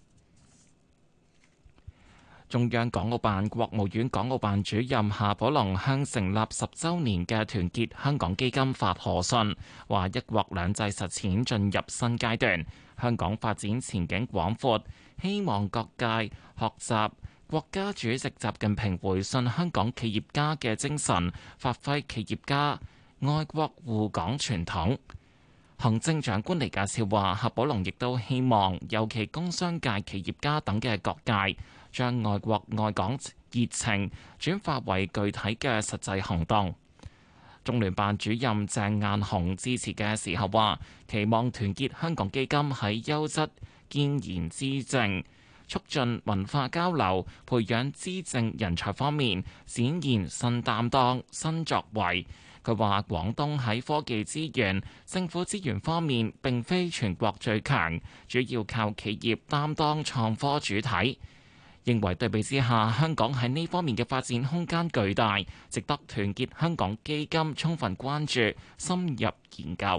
中央港澳辦國務院港澳辦主任夏寶龍向成立十週年嘅團結香港基金發賀信，話一國兩制實踐進入新階段，香港發展前景廣闊，希望各界學習國家主席習近平回信香港企業家嘅精神，發揮企業家愛國護港傳統。行政長官李家超話，夏寶龍亦都希望，尤其工商界、企業家等嘅各界，將愛國愛港熱情轉化為具體嘅實際行動。中聯辦主任鄭雁雄致辭嘅時候話，期望團結香港基金喺優質建言資政、促進文化交流、培養資政人才方面展現新擔當、新作為。佢話廣東喺科技資源、政府資源方面並非全國最強，主要靠企業擔當創科主體。認為對比之下，香港喺呢方面嘅發展空間巨大，值得團結香港基金充分關注、深入研究。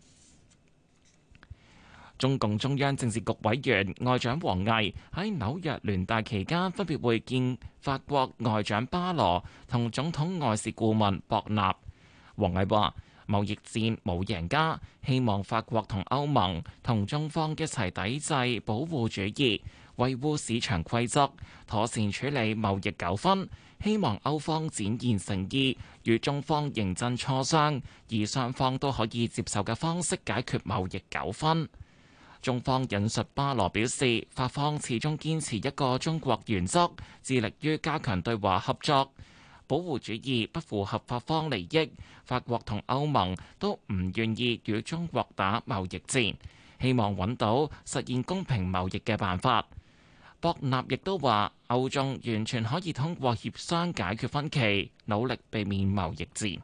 中共中央政治局委員外長王毅喺紐約聯大期間分別會見法國外長巴羅同總統外事顧問博納。王毅話：貿易戰冇贏家，希望法國同歐盟同中方一齊抵制保護主義，維護市場規則，妥善處理貿易糾紛。希望歐方展現誠意，與中方認真磋商，以雙方都可以接受嘅方式解決貿易糾紛。中方引述巴羅表示，法方始終堅持一個中國原則，致力於加強對華合作。保護主義不符合法方利益，法國同歐盟都唔願意與中國打貿易戰，希望揾到實現公平貿易嘅辦法。博納亦都話，歐中完全可以通過協商解決分歧，努力避免貿易戰。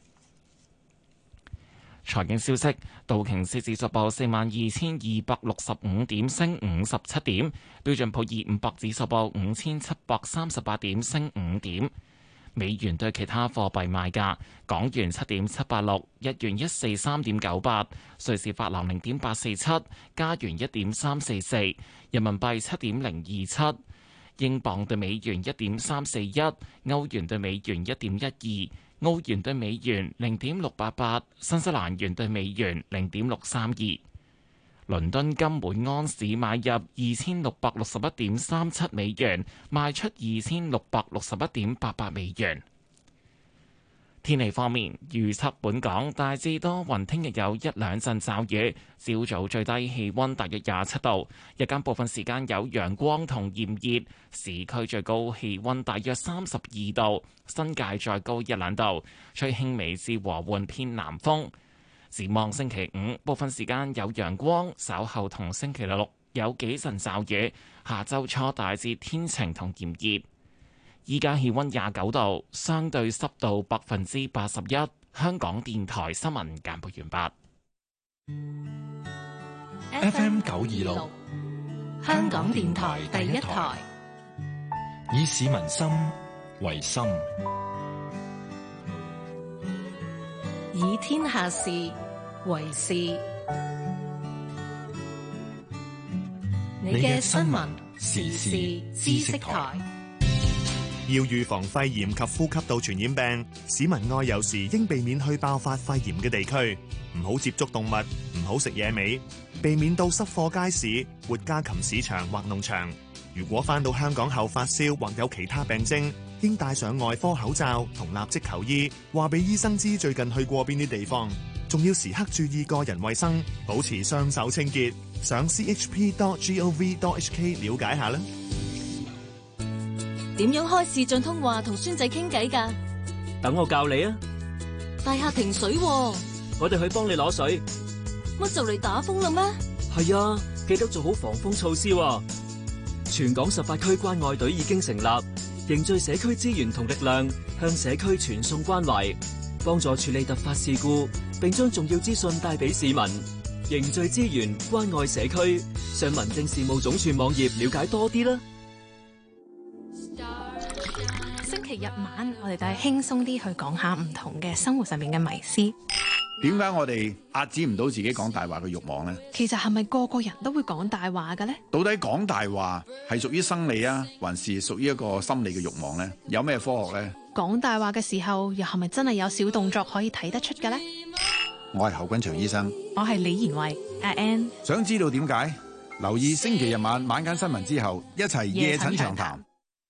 財經消息，道瓊斯指數報四萬二千二百六十五點，升五十七點；標準普爾五百指數報五千七百三十八點，升五點。美元對其他貨幣賣價：港元七點七八六，日元一四三點九八，瑞士法郎零點八四七，加元一點三四四，人民幣七點零二七，英鎊對美元一點三四一，歐元對美元一點一二，澳元對美元零點六八八，新西蘭元對美元零點六三二。倫敦金每安士買入二千六百六十一點三七美元，賣出二千六百六十一點八八美元。天氣方面，預測本港大致多雲，聽日有一兩陣驟雨，朝早最低氣溫大約廿七度，日間部分時間有陽光同炎熱，市區最高氣溫大約三十二度，新界再高一兩度，吹輕微至和緩偏南風。展望星期五，部分時間有陽光，稍後同星期六有幾陣驟雨。下周初大致天晴同炎熱。依家氣溫廿九度，相對濕度百分之八十一。香港電台新聞簡報完畢。F M 九二六，香港電台第一台，以市民心為心， 以天下事為事。你嘅新聞時事知識台。 要預防肺炎及呼吸道傳染病，市民外遊時應避免去爆發肺炎嘅地區，唔好接觸動物，唔好食野味，避免到濕貨街市、活家禽市場或農場。如果返到香港後發燒或有其他病徵，應戴上外科口罩同立即求醫，話俾醫生知最近去過邊啲地方，仲要時刻注意個人衛生，保持雙手清潔。上 c h p dot gov dot h k 了解下啦。 點樣開視像通話同孫仔傾偈㗎？ 等我教你啊！ 大廈停水喎， 我哋去幫你攞水。 乜就嚟打風啦咩？ 係啊，記得做好防風措施喎。全港十八區關愛隊已經成立，凝聚社區資源同力量，向社區傳送關懷，幫助處理突發事故，並將重要資訊帶俾市民。凝聚資源，關愛社區，上民政事務總署網頁了解多啲啦。 期日晚，我哋就係輕鬆啲去講下唔同嘅生活上面嘅迷思。 點解我哋壓止唔到自己講大話嘅慾望呢？ 其實係咪個個人都會講大話嘅呢？ 到底講大話係屬於生理啊，還是屬於一個心理嘅慾望呢？有咩科學呢？ 講大話嘅時候，又係咪真係有小動作可以睇得出嘅呢？ 我係侯君祥醫生， 我係李賢慧阿 Ann。 想知道點解？留意星期日晚晚間新聞之後，一齊夜診長談。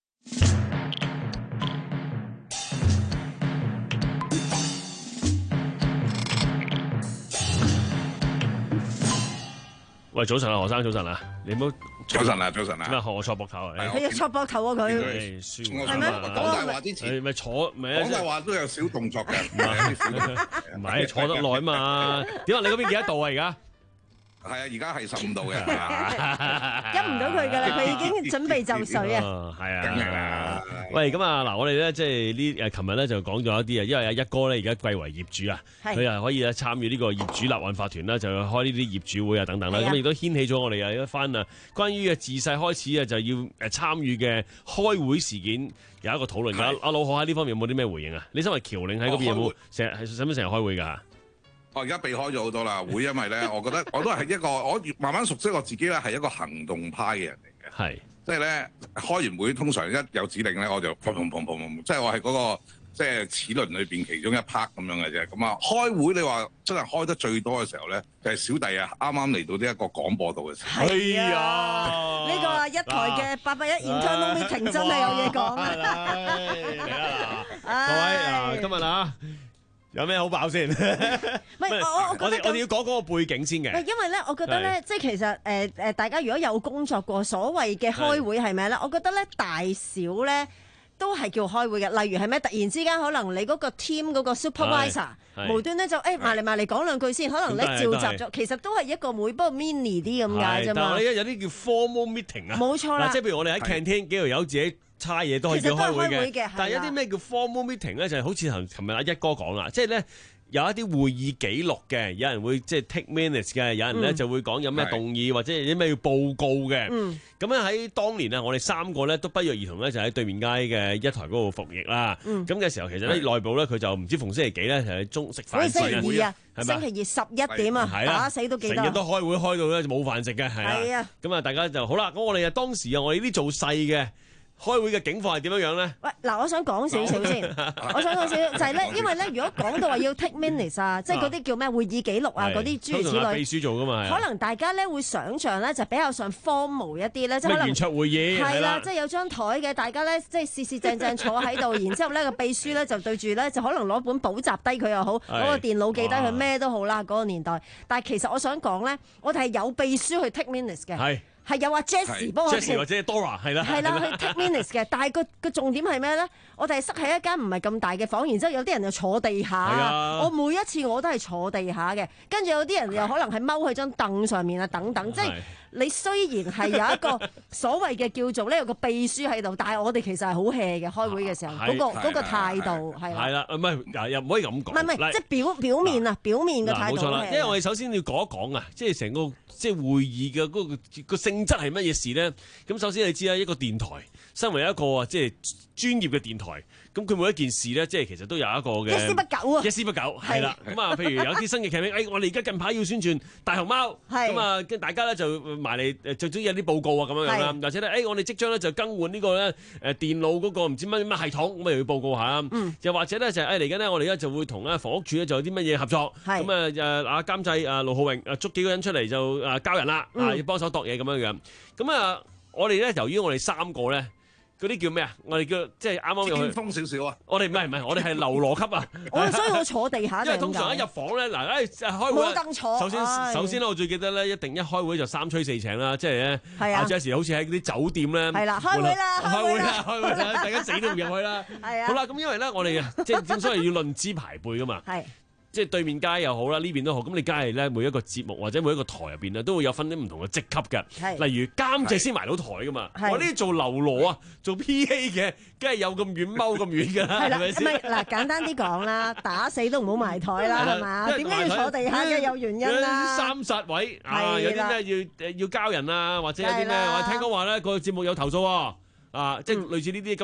喂，早晨啊，何生，早晨啊，你唔好早晨啊，早晨啊， 咩學我坐膊頭啊？ 係啊，坐膊頭啊佢。 係咩？ 講大話之前， 咪坐咪講大話都有小動作嘅， 唔係坐得耐啊嘛？點解你嗰邊幾多度啊？而家？ 係啊，而家係十五度嘅， 跟唔到佢㗎啦，佢已經準備就緒啊！ 係啊，梗係啦。喂，咁啊嗱，我哋咧即係呢誒，琴日咧就講咗一啲啊，因為阿一哥咧而家貴為業主啊，佢又可以咧參與呢個業主立案法團啦，就開呢啲業主會啊等等啦，咁亦都掀起咗我哋啊一番啊關於嘅自細開始啊就要誒參與嘅開會事件有一個討論㗎。阿老何喺呢方面有冇啲咩回應啊？你身為僑領喺嗰邊有冇成日係使唔使成日開會㗎？ 我而家避開咗好多啦，會因為咧，我覺得我都係一個，我慢慢熟悉我自己咧，係一個行動派嘅人嚟嘅。 係， 即係咧開完會，通常一有指令咧，我就砰砰砰砰砰，即係我係嗰個即係齒輪裏邊其中一 part 咁樣嘅啫。咁啊，開會你話真係開得最多嘅時候咧，就係小弟啊啱啱嚟到呢一個廣播度嘅時候。 係啊，呢個啊一台嘅八八一 internal meeting 真係有嘢講啊！ 各位啊，今日啊〜有咩好爆先？唔係我我哋我哋要講嗰個背景先嘅。 因為咧，我覺得咧，即係其實誒誒、呃，大家如果有工作過，所謂嘅開會係咩咧？我覺得咧，大小咧都係叫開會嘅。例如係咩？突然之間可能你嗰個 team 嗰個 supervisor 無端咧就誒埋嚟埋嚟講兩句先，可能咧召集咗，其實都係一個會，不過 mini 啲咁解啫嘛。 但係有啲叫 formal meeting 啊， 冇錯啦。 即係譬如我哋喺 canteen 幾條友自己差嘢都可以叫開會嘅， 嘅但係有啲咩叫 formal meeting 咧，就係好似頭琴日阿一哥講啦，即係咧有一啲會議記錄嘅，有人會即係 take minutes 嘅，有人咧、嗯、就會講有咩動議或者有啲咩要報告嘅。咁咧喺當年啊，我哋三個咧都不約而同咧就喺對面街嘅一台嗰度服役啦。咁、嗯、嘅時候其實咧內部咧佢就唔知逢星期幾咧就係中食飯時星期二啊，星期二十一點啊，打死都記得。成日都開會開到咧冇飯食嘅，係啊。咁啊大家就好啦。咁我哋啊當時啊我哋啲做細嘅。開會嘅境況係點樣樣咧？喂， 嗱，我想講少少先，我想講少少就係咧，因為咧，如果講到話要 take minutes 啊，即係嗰啲叫咩會議記錄啊，嗰啲諸如此類， 秘書做噶嘛， 可能大家咧會想像咧就比較上 formal 一啲咧，即係可能圓桌會議係啦，即係有張台嘅，大家咧即係四四正正坐喺度，然之後咧個秘書咧就對住咧就可能攞本補習低佢又好，攞個電腦記低佢咩都好啦，嗰個年代。但係其實我想講咧，我哋係有秘書去 take minutes 嘅。係。係有阿 Jessie 幫我 Jessie 或者 Dora 係啦， 係啦，去 take minutes 嘅。但係個個重點係咩咧？我哋係塞喺一間唔係咁大嘅房，然之後有啲人就坐地下。啊、我每一次我都係坐地下嘅，跟住有啲人又可能係踎喺張凳上面啊，等等。即係你雖然係有一個所謂嘅叫做咧有個秘書喺度，但係我哋其實係好 hea 嘅開會嘅時候，嗰、嗰個嗰個態度係啦。係啦， 唔係又唔可以咁講。 唔係唔係，即係表表面啊，表面嘅態度。冇錯啦， 因為我哋首先要講一講啊，即係成個即係會議嘅嗰、嗰個個性質係乜嘢事咧？咁首先你知啦，一個電台身為一個即係專業嘅電台，咁佢每一件事咧，即係其實都有一個嘅一絲不苟啊， 一絲不苟係啦。咁啊，譬如有啲新嘅劇名，誒，我哋而家近排要宣傳大熊貓，咁啊，跟大家咧就埋嚟誒，最中意有啲報告啊咁樣樣啦。或者咧，誒，我哋即將咧就更換呢個咧誒電腦嗰個唔知乜乜系統，咁啊又要報告下啦。又或者咧就係誒嚟緊咧，我哋而家就會同咧房屋署咧就有啲乜嘢合作，咁啊誒啊監製啊盧浩榮啊捉幾個人出嚟就啊交人啦，啊要幫手度嘢咁樣樣。咁啊，我哋咧由於我哋三個咧。嗰啲叫咩啊？我哋叫即係啱啱入去尖峰少少啊！ 我哋唔係唔係，我哋係流羅級啊！ 我所以我坐地下， 因為通常一入房咧，嗱，誒開會冇凳坐。 首先首先咧，我最記得咧，一定一開會就三吹四請啦，即係咧，阿 Jessie好似喺啲酒店咧， 係啦，開會啦， 開會啦，開會啦，大家死都唔入去啦。係啊。好啦，咁因為咧，我哋即係正所謂要論資排輩噶嘛。係。即係對面街又好啦，呢邊都好。咁你梗係咧每一個節目或者每一個台入邊咧，都會有分啲唔同嘅職級嘅。例如監製先埋到台噶嘛。我呢啲做流羅啊，做 P A 嘅，梗係有咁遠踎咁遠㗎啦。係咪先？ 嗱，簡單啲講啦，打死都唔好埋台啦，係嘛？點解要坐地下嘅？有原因啦。三殺位啊，有啲咩要要交人啊，或者有啲咩？我聽講話咧個節目有投訴喎，啊，即係類似呢啲咁啊。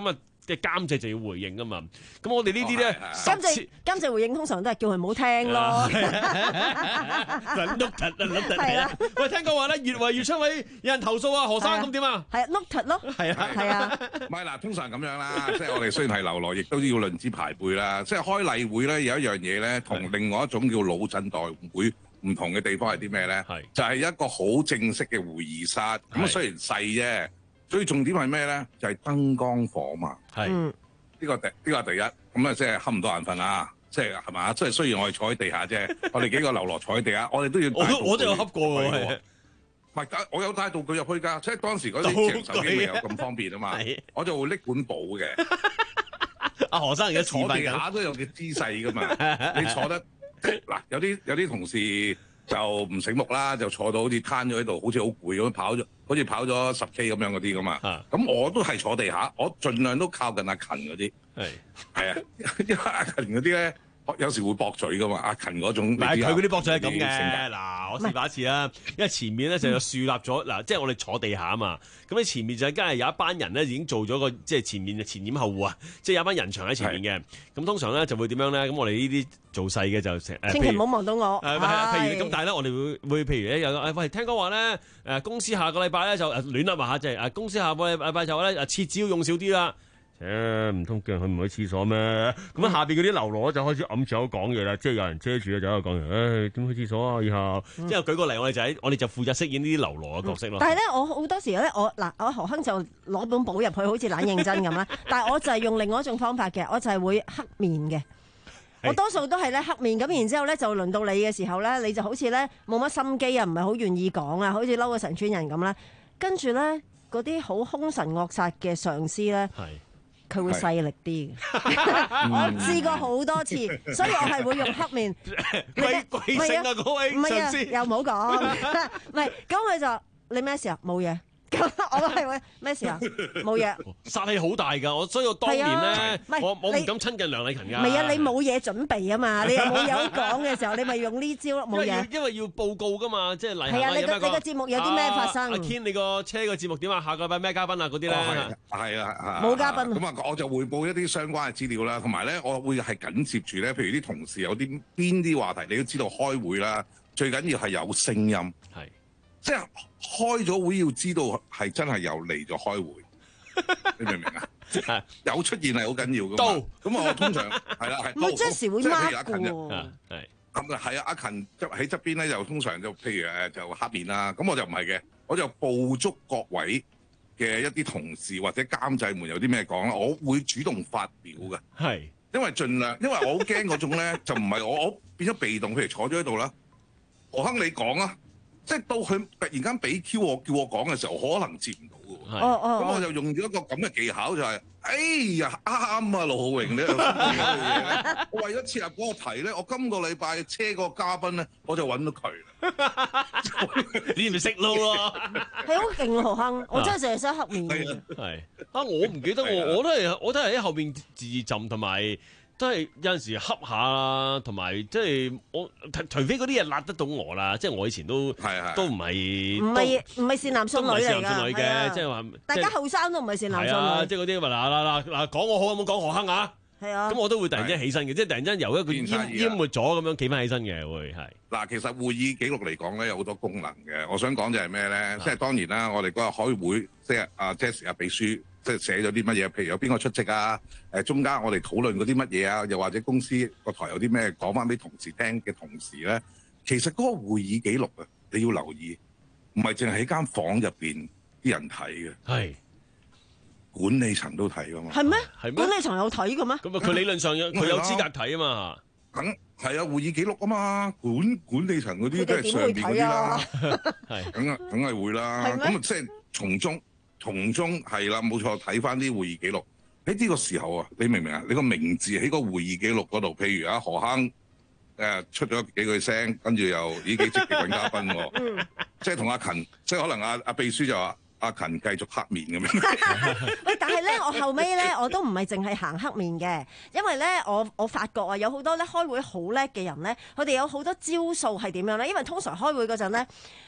即係監製就要回應噶嘛。咁我哋呢啲咧， 監製監製回應通常都係叫佢唔好聽咯。 碌突啊碌突係啦。喂，聽講話咧，越圍越出位，有人投訴啊，何生咁點啊？ 係碌突咯。 係啊係啊。 唔係嗱，通常咁樣啦，即係我哋雖然係流羅，亦都要論資排輩啦。即係開例會咧，有一樣嘢咧，同另外一種叫老鎮代會唔同嘅地方係啲咩咧？係就係一個好正式嘅會議室。咁雖然細啫，最重點係咩咧？就係燈光火嘛。係呢個第呢個係第一。咁啊，即係瞌唔到眼瞓啊！即係係嘛？即係雖然我係坐喺地下啫，我哋幾個流羅坐喺地下，我哋都要我都我都有瞌過喎。 唔係，我有帶道具入去㗎，即係當時嗰啲智能手機未有咁方便啊嘛，我就會拎本簿嘅。 阿何生而家坐地下都有嘅姿勢㗎嘛，你坐得嗱有啲有啲同事就唔醒目啦，就坐到好似攤咗喺度，好似好攰咁跑咗，好似跑咗十 K 咁樣嗰啲㗎嘛。咁我都係坐地下，我盡量都靠近阿勤嗰啲。係係啊，因為阿勤嗰啲咧。有時會駁嘴噶嘛，阿勤嗰種， 但係佢嗰啲駁嘴係咁嘅。嗱，我示範一次啦，因為前面咧就有樹立咗，嗱，即係我哋坐地下啊嘛。咁你前面就梗係有一班人咧已經做咗個即係前面前掩後護啊，即係有一班人牆喺前面嘅。咁通常咧就會點樣咧？咁我哋呢啲做細嘅就成， 千祈唔好望到我。 誒，譬如咁，但係咧我哋會會譬如咧有誒，喂，聽講話咧誒公司下個禮拜咧就誒亂噏下，即係誒公司下個禮拜就咧誒廁紙要用少啲啦。誒唔通叫人去唔去廁所咩？咁啊下邊嗰啲流羅就開始揞住口講嘢啦，即係有人遮住咧就喺度講嘢。誒點去廁所啊？以後即係舉個例，我哋就喺我哋就負責飾演呢啲流羅嘅角色咯。 但係咧，我好多時咧，我嗱我何亨就攞本簿入去，好似懶認真咁啦。但係我就係用另外一種方法嘅，我就係會黑面嘅。我多數都係咧黑面咁，然之後咧就輪到你嘅時候咧，你就好似咧冇乜心機啊，唔係好願意講啊，好似嬲咗成村人咁啦。跟住咧嗰啲好兇神惡煞嘅上司咧。佢會勢力啲嘅，我試過好多次，所以我係會用黑面。 貴貴姓啊嗰位上司？ 又唔好講，唔係咁佢就你咩事啊？冇嘢。咁我係會咩事啊？冇嘢。 殺氣好大㗎，我所以我當年咧，我我唔敢親近梁禮勤㗎。 唔係啊，你冇嘢準備啊嘛，你又冇嘢講嘅時候，你咪用呢招咯，冇嘢。 因為要報告㗎嘛，即係例行。 係啊，你個你個節目有啲咩發生？ 阿 Ken，你個車個節目點啊？下個禮拜咩嘉賓啊？嗰啲咧係啊， 冇嘉賓。 咁啊，我就匯報一啲相關嘅資料啦，同埋咧，我會係緊接住咧，譬如啲同事有啲邊啲話題，你都知道開會啦，最緊要係有聲音。係。即係開咗會要知道係真係有嚟咗開會，你明唔明啊？有出現係好緊要㗎嘛。到咁啊，我通常係啦，係。 唔係 Jesse 會 mark 㗎喎。 係咁啊，係啊，阿勤喺側邊咧，就通常就譬如誒就黑面啦。咁我就唔係嘅，我就捕捉各位嘅一啲同事或者監製們有啲咩講啦，我會主動發表嘅。係，因為盡量，因為我好驚嗰種咧，就唔係我我變咗被動，譬如坐咗喺度啦，何亨你講啊。即係到佢突然間俾 Q 我叫我講嘅時候，我可能接唔到嘅喎。 哦哦。 咁我就用咗一個咁嘅技巧，就係、是，哎呀啱啊，盧浩榮呢樣嘢我為咗切入嗰個題咧，我今個禮拜車個嘉賓咧，我就揾到佢啦。 你咪識撈咯。 係好勁何亨，我真係成日想黑面嘅。 係啊，我唔記得我我都係我都係喺後邊自浸同埋。都係有陣時恰下啦，同埋即係我除非嗰啲嘢辣得到我啦，即係我以前都都唔係唔係唔係善男信女嚟㗎， 善男信女嘅，即係話大家後生都唔係善男信女， 即係嗰啲話嗱嗱嗱嗱講我好有冇講何亨啊？係啊，咁我都會突然之間起身嘅，即係突然之間由一個淹淹沒咗咁樣企翻起身嘅會係。 嗱，其實會議記錄嚟講咧有好多功能嘅，我想講就係咩咧？即係當然啦，我哋嗰日開會，即係阿 Jesse 阿秘書。即係寫咗啲乜嘢？譬如有邊個出席啊？誒，中間我哋討論嗰啲乜嘢啊？又或者公司個台有啲咩講翻俾同事聽嘅同時咧，其實嗰個會議記錄啊，你要留意，唔係淨係喺間房入邊啲人睇嘅，係管理層都睇噶嘛。 係咩？ 係咩？ 管理層有睇嘅咩？ 咁啊，佢理論上有佢有資格睇啊嘛。 梗係啊，會議記錄啊嘛，管管理層嗰啲都係上邊嗰啲啦，係梗係梗係會啦。咁啊，即係從中。從中係啦，冇錯，睇翻啲會議記錄喺呢個時候啊，你明唔明啊？你個名字喺個會議記錄嗰度，譬如啊何亨誒出咗幾句聲，跟住又呢幾節嘅揾嘉賓喎，即係同阿勤，即係可能阿阿秘書就話阿勤繼續黑面咁樣。 喂，但係咧，我後尾咧我都唔係淨係行黑面嘅，因為咧我我發覺啊，有好多咧開會好叻嘅人咧，佢哋有好多招數係點樣咧？因為通常開會嗰陣咧。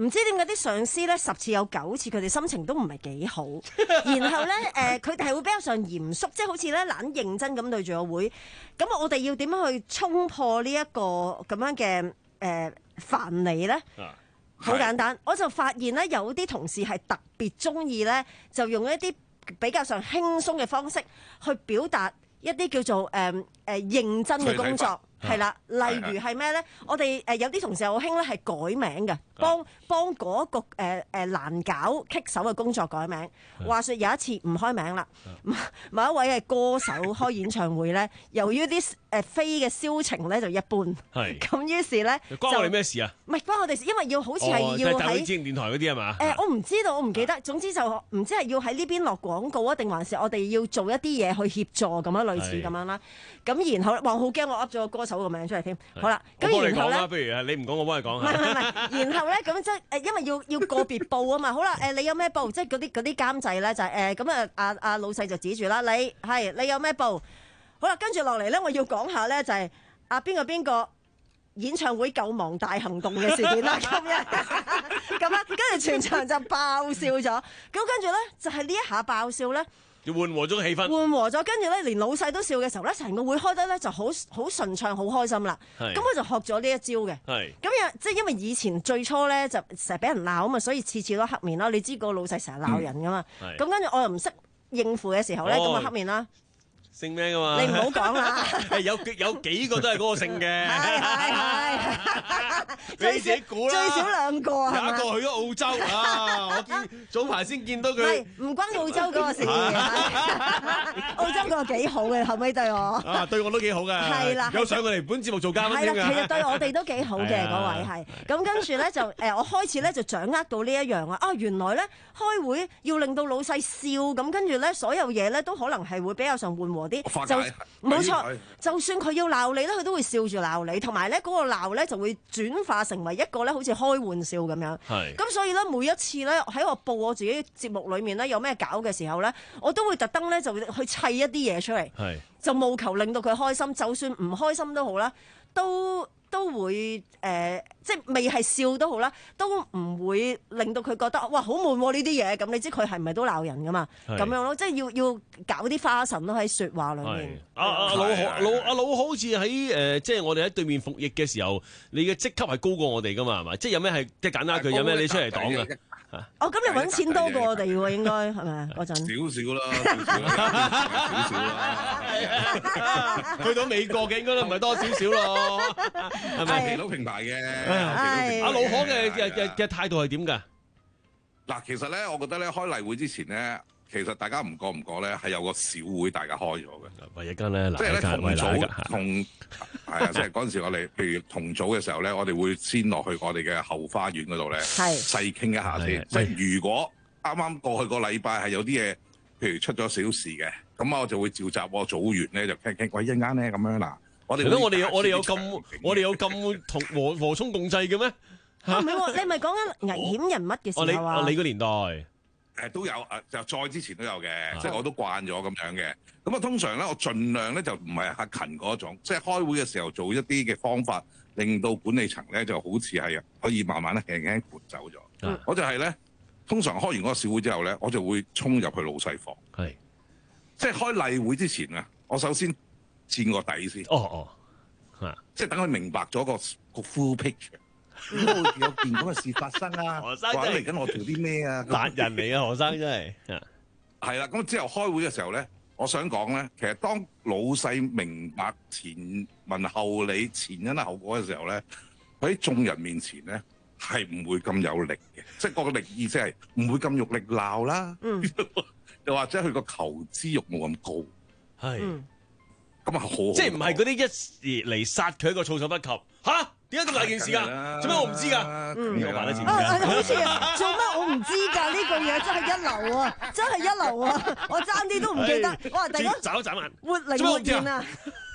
唔知點解啲上司咧十次有九次佢哋心情都唔係幾好，然後咧誒佢哋係會比較上嚴肅，即係好似咧懶認真咁對住個會。咁我哋要點樣去衝破呢一個咁樣嘅誒藩籬咧？好簡單，我就發現咧有啲同事係特別中意咧，就用一啲比較上輕鬆嘅方式去表達一啲叫做誒誒、呃、認真嘅工作。係啦，例如係咩咧？我哋誒有啲同事好興咧，係改名嘅，幫幫嗰個誒誒難搞棘手嘅工作改名。話說有一次唔開名啦，某一位嘅歌手開演唱會咧，由於啲誒飛嘅銷情咧就一般， 係咁於是咧就關我哋咩事啊？ 唔係關我哋事，因為要好似係要喺指定電台嗰啲係嘛？ 誒，我唔知道，我唔記得。總之就唔知係要喺呢邊落廣告啊，定還是我哋要做一啲嘢去協助咁樣，類似咁樣啦。咁然後哇，好驚我噏咗個歌手個名出嚟添。好啦，咁然後咧， 不如你唔講，我幫你講。 唔係唔係唔係，然後咧咁即係誒，因為要要個別報啊嘛。好啦，誒你有咩報？即係嗰啲嗰啲監製咧就係誒咁啊，阿阿老細就指住啦，你係你有咩報？好啦，跟住落嚟咧，我要講下咧就係阿邊個邊個演唱會救亡大行動嘅事件啦。今日咁啊，跟住全場就爆笑咗。咁跟住咧就係呢一下爆笑咧。 要緩和咗個氣氛， 緩和咗，跟住咧連老細都笑嘅時候咧，成個會開得咧就好好順暢，好開心啦。咁我就學咗呢一招嘅。咁又即係因為以前最初咧就成日俾人鬧啊嘛，所以次次都黑面啦。你知個老細成日鬧人噶嘛。咁跟住我又唔識應付嘅時候咧，咁啊黑面啦。 姓咩噶嘛？ 你唔好講啦。 有有幾個都係嗰個姓嘅。 係係係。 你自己估啦。 最少兩個啊。 有一個去咗澳洲啊！我見早排先見到佢。 係唔關澳洲嗰個事。澳洲嗰個幾好嘅，後尾對我。 啊，對我都幾好嘅。係啦。有上過嚟本節目做嘉賓添㗎。 係啦，其實對我哋都幾好嘅嗰位係。咁跟住咧就誒，我開始咧就掌握到呢一樣啊！啊，原來咧開會要令到老細笑，咁跟住咧所有嘢咧都可能係會比較上緩和。就冇錯，就算佢要鬧你咧，佢都會笑住鬧你，同埋咧嗰個鬧咧就會轉化成為一個咧好似開玩笑咁樣。係。咁所以咧每一次咧喺我報我自己節目裏面咧有咩搞嘅時候咧，我都會特登咧就去砌一啲嘢出嚟。係。就務求令到佢開心，就算唔開心都好啦，都都會誒、呃，即係未係笑都好啦，都唔會令到佢覺得哇好悶喎呢啲嘢。咁你知佢係唔係都鬧人噶嘛？咁樣咯，即係要要搞啲花神咯喺説話裏面。 阿阿老老阿老好似喺誒，即係我哋喺對面服役嘅時候，你嘅職級係高過我哋噶嘛？係咪？即係有咩係即係簡單一句，有咩你出嚟講啊？ 哦，咁你揾錢多過我哋喎，應該係咪嗰陣？ 少少啦，少少啦， 去到美國嘅應該都唔係多少少咯，係咪？ 皮都平排嘅。 阿老可嘅嘅嘅嘅態度係點㗎？ 嗱，其實咧，我覺得咧，開例會之前咧，其實大家唔覺唔覺咧，係有個小會大家開咗嘅。 喂，一間咧， 即係咧同組同係啊，即係嗰陣時我哋譬如同組嘅時候咧，我哋會先落去我哋嘅後花園嗰度咧，細傾一下先。即係如果啱啱過去個禮拜係有啲嘢，譬如出咗小事嘅，咁我就會召集我組員咧，就傾傾。喂，一陣間咧咁樣嗱，我哋我哋有我哋有咁我哋有咁同和和衷共濟嘅咩？ 唔係喎，你咪講緊危險人物嘅時候啊？ 你個年代。 誒都有誒，就再之前都有嘅，即係我都慣咗咁樣嘅。咁啊，通常咧，我盡量咧就唔係阿勤嗰種，即係開會嘅時候做一啲嘅方法，令到管理層咧就好似係可以慢慢咧輕輕撥走咗。嗯、我就係咧，通常開完嗰個小會之後咧，我就會衝入去老細房。係，即係開例會之前啊，我首先墊個底先。哦哦，啊，即係等佢明白咗個個 full picture。有件咁嘅事發生啊！何生嚟緊我做啲咩啊？ 達人嚟啊！何生真係係啦。咁之後開會嘅時候咧，我想講咧，其實當老細明白前文後理、前因後果嘅時候咧，喺眾人面前咧係唔會咁有力嘅，即係個力意思係唔會咁用力鬧啦。嗯，又或者佢個求知欲冇咁高。係。咁啊好， 即係唔係嗰啲一嚟殺佢一個措手不及嚇？點解咁大件事㗎？做咩我唔知㗎？嗯，我話得知。 啊啊，好似啊，做乜我唔知㗎？呢句嘢真係一流啊！真係一流啊！我爭啲都唔記得。哇！大家眨一眨眼， 活靈活現啊！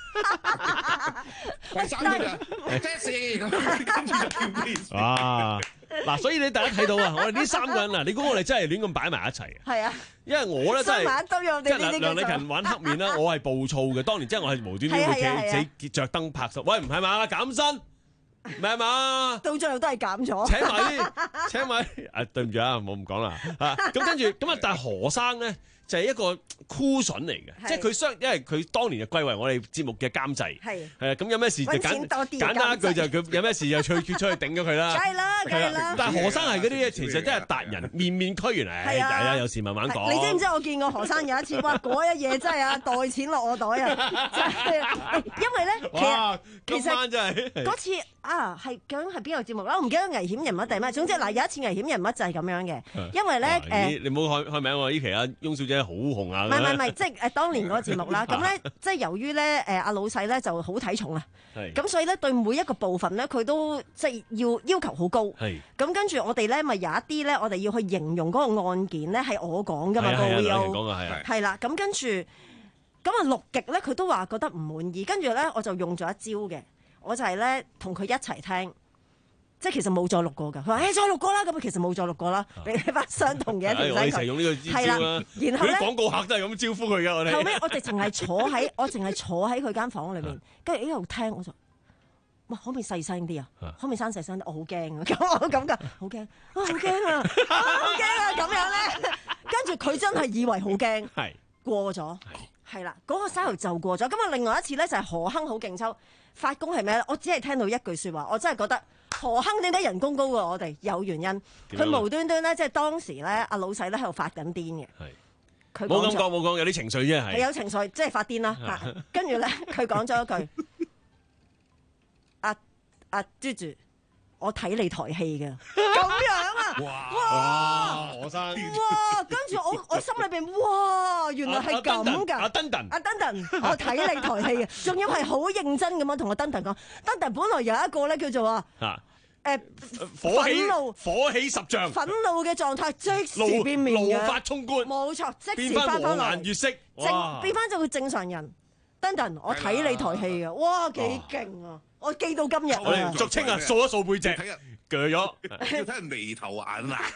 喂，生嘅咋？咩事？咁跟住就叫咩事？ 啊！嗱，所以你大家睇到啊，我哋呢三個人啊，你估我哋真係亂咁擺埋一齊嘅？係啊，因為我咧真係即係梁梁禮勤玩黑面啦，我係暴躁嘅。當年即係我係無端端會企企着燈拍手，喂唔係嘛減薪。 咩嘛？ 到最後都係減咗。 請埋，請埋。啊，對唔住啊，冇咁講啦。啊，咁跟住咁啊，但係何生咧就係一個 cushion 嚟嘅，即係佢相，因為佢當年就歸為我哋節目嘅監製。係係啊，咁有咩事就簡簡單一句就佢有咩事就出去出去頂咗佢啦。 梗係啦，梗係啦。 但係何生係嗰啲嘢，其實真係達人，面面俱圓嚟。係啊，有時慢慢講。 你知唔知我見過何生有一次，哇！嗰一嘢真係啊，袋錢落我袋啊！真係，因為咧，其實其實真係嗰次啊，係究竟係邊個節目啦？我唔記得危險人物定咩？總之嗱，有一次危險人物就係咁樣嘅，因為咧誒， 你唔好開開名喎！呢期阿翁小姐好紅啊！ 唔係唔係唔係，即係誒當年嗰個節目啦。咁咧，即係由於咧誒阿老細咧就好睇重啊，咁所以咧對每一個部分咧佢都即係要要求好高。係咁跟住我哋咧咪有一啲咧，我哋要去形容嗰個案件咧係我講㗎嘛，個會有係啦。咁跟住咁啊錄極咧，佢都話覺得唔滿意。跟住咧我就用咗一招嘅，我就係咧同佢一齊聽。即係其實冇再錄過㗎，佢話：誒再錄過啦，咁其實冇再錄過啦，俾你發相同嘅一條仔佢。我哋一齊用呢個招啦。然後咧，啲廣告客都係咁招呼佢㗎，我哋。 後尾我哋淨係坐喺，我淨係坐喺佢間房裏面，跟住一路聽，我就哇，可唔可以細聲啲啊？可唔可以生細聲啲？我好驚啊！咁我咁㗎，好驚啊！好驚啊！好驚啊！咁樣咧，跟住佢真係以為好驚，係過咗，係啦，嗰個 style 就過咗。咁啊，另外一次咧就係何亨好勁抽發功係咩咧？我只係聽到一句説話，我真係覺得。何亨點解人工高過我哋？有原因，佢無端端咧，即係當時咧，阿老細咧喺度發緊癲嘅。係， 冇咁講冇講，有啲情緒啫係。 係有情緒，即係發癲啦。跟住咧，佢講咗一句：阿阿豬豬，我睇你台戲嘅。咁樣啊！哇！ 何生！ 哇！跟住我我心裏邊，哇！原來係咁㗎。 阿登登， 阿登登，我睇你台戲嘅，仲要係好認真咁樣同阿登登講。登登本來有一個咧叫做啊。誒， 火氣憤怒， 火氣十丈， 憤怒嘅狀態即時變面嘅， 怒髮衝冠， 冇錯，即時變翻翻落顏悅色， 正變翻做個正常人。登登，我睇你台戲嘅，哇，幾勁啊！我記到今日啊！ 我哋俗稱啊，掃一掃背脊，鋸咗， 要睇人眉頭眼額。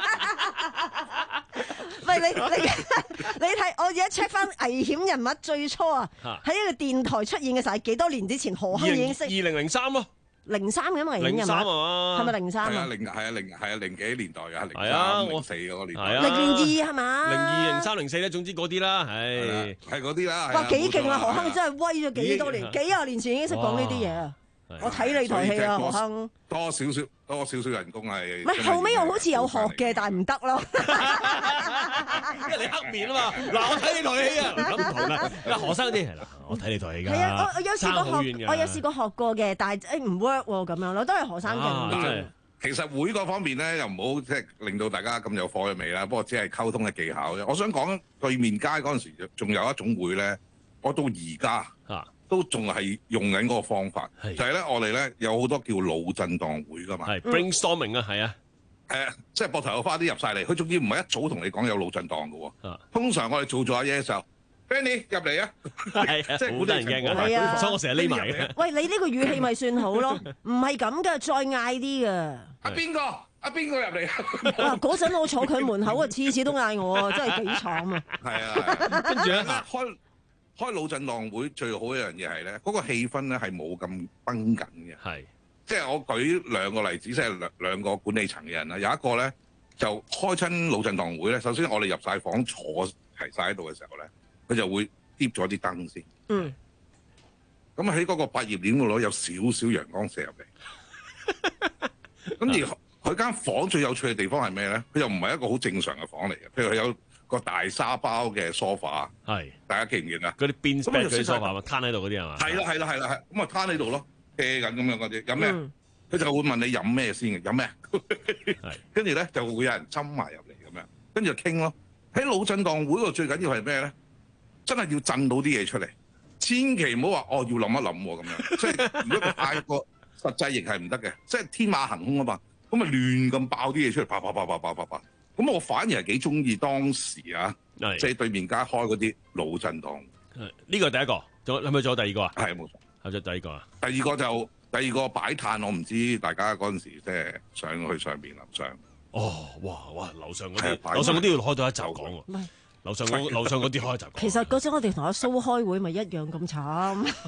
喂，你你你睇，我而家 check 翻危險人物最初啊，喺呢個電台出現嘅時候係幾多年之前？何亨已經識二零零三咯。 零三嘅嘛，零三啊， 係咪零三啊？ 係啊，零係啊，零係啊，零幾年代啊，零三、 零四嗰個年代。 係啊， 零二係嘛？ 零二、零三、零四咧，總之嗰啲啦，係係嗰啲啦。 哇，幾勁啊！何亨真係威咗幾多年，幾廿年前已經識講呢啲嘢啊！我睇你台戲啊，何亨。 多少少多少少人工係。 唔係後尾我好似有學嘅，但係唔得咯。 因為你黑面啊嘛，嗱我睇你台戲啊，咁唔同啦。嗱何生啲係嗱，我睇你台戲㗎。 係啊，我我有試過學，我有試過學過嘅，但係誒唔 work 喎咁樣咯，都係何生勁啲。 其實會嗰方面咧，又唔好即係令到大家咁有火嘅味啦。不過只係溝通嘅技巧啫。我想講對面街嗰陣時，仲有一種會咧，我到而家都仲係用緊嗰個方法，就係咧我哋咧有好多叫腦震盪會㗎嘛。 係 brainstorming 啊，係啊。 誒，即係膊頭有花啲入晒嚟，佢仲要唔係一早同你講有腦震盪嘅喎。通常我哋做咗下嘢嘅時候 ，Benny 入嚟啊， 即係好得人驚㗎，所以我成日匿埋嘅。 喂，你呢個語氣咪算好咯？唔係咁㗎，再嗌啲㗎。 阿邊個？阿邊個入嚟啊？ 哇！嗰陣我坐佢門口啊，次次都嗌我啊，真係幾慘啊！ 係啊，跟住咧開開腦震盪會最好一樣嘢係咧，嗰個氣氛咧係冇咁繃緊嘅。係。即係我舉兩個例子，即係兩兩個管理層嘅人啦。有一個咧就開親腦震盪會咧，首先我哋入晒房坐齊晒喺度嘅時候咧，佢就會跌咗啲燈先。嗯。咁喺嗰個百葉簾嗰度有少少陽光射入嚟。跟住佢間房最有趣嘅地方係咩咧？佢又唔係一個好正常嘅房嚟嘅。譬如佢有個大沙包嘅 sofa。係。大家記唔記得啊？ 嗰啲邊邊嗰啲 sofa 嘛，攤喺度嗰啲係嘛？ 係啦係啦係啦係。咁啊攤喺度咯。hea 緊咁樣嗰啲，飲咩？佢、嗯、就會問你飲咩先嘅，飲咩？跟住咧就會有人斟埋入嚟咁樣，跟住就傾咯。喺腦震盪會度最緊要係咩咧？真係要震到啲嘢出嚟，千祈唔好話哦要諗一諗喎咁樣。即係如果太過實際亦係唔得嘅，即係天馬行空啊嘛。咁咪亂咁爆啲嘢出嚟，啪啪啪啪啪啪啪。咁我反而係幾中意當時啊，即係、就是、對面街開嗰啲腦震盪。 呢個第一個，仲係咪仲有第二個啊？ 係冇錯。 係咗第二個啊！ 第二個就第二個擺攤，我唔知大家嗰陣時即係上去上邊樓上。 哦，哇哇！樓上嗰啲，樓上嗰啲要開到一集講喎。唔係樓上嗰樓上嗰啲開一集講。 其實嗰陣我哋同阿蘇開會咪一樣咁慘。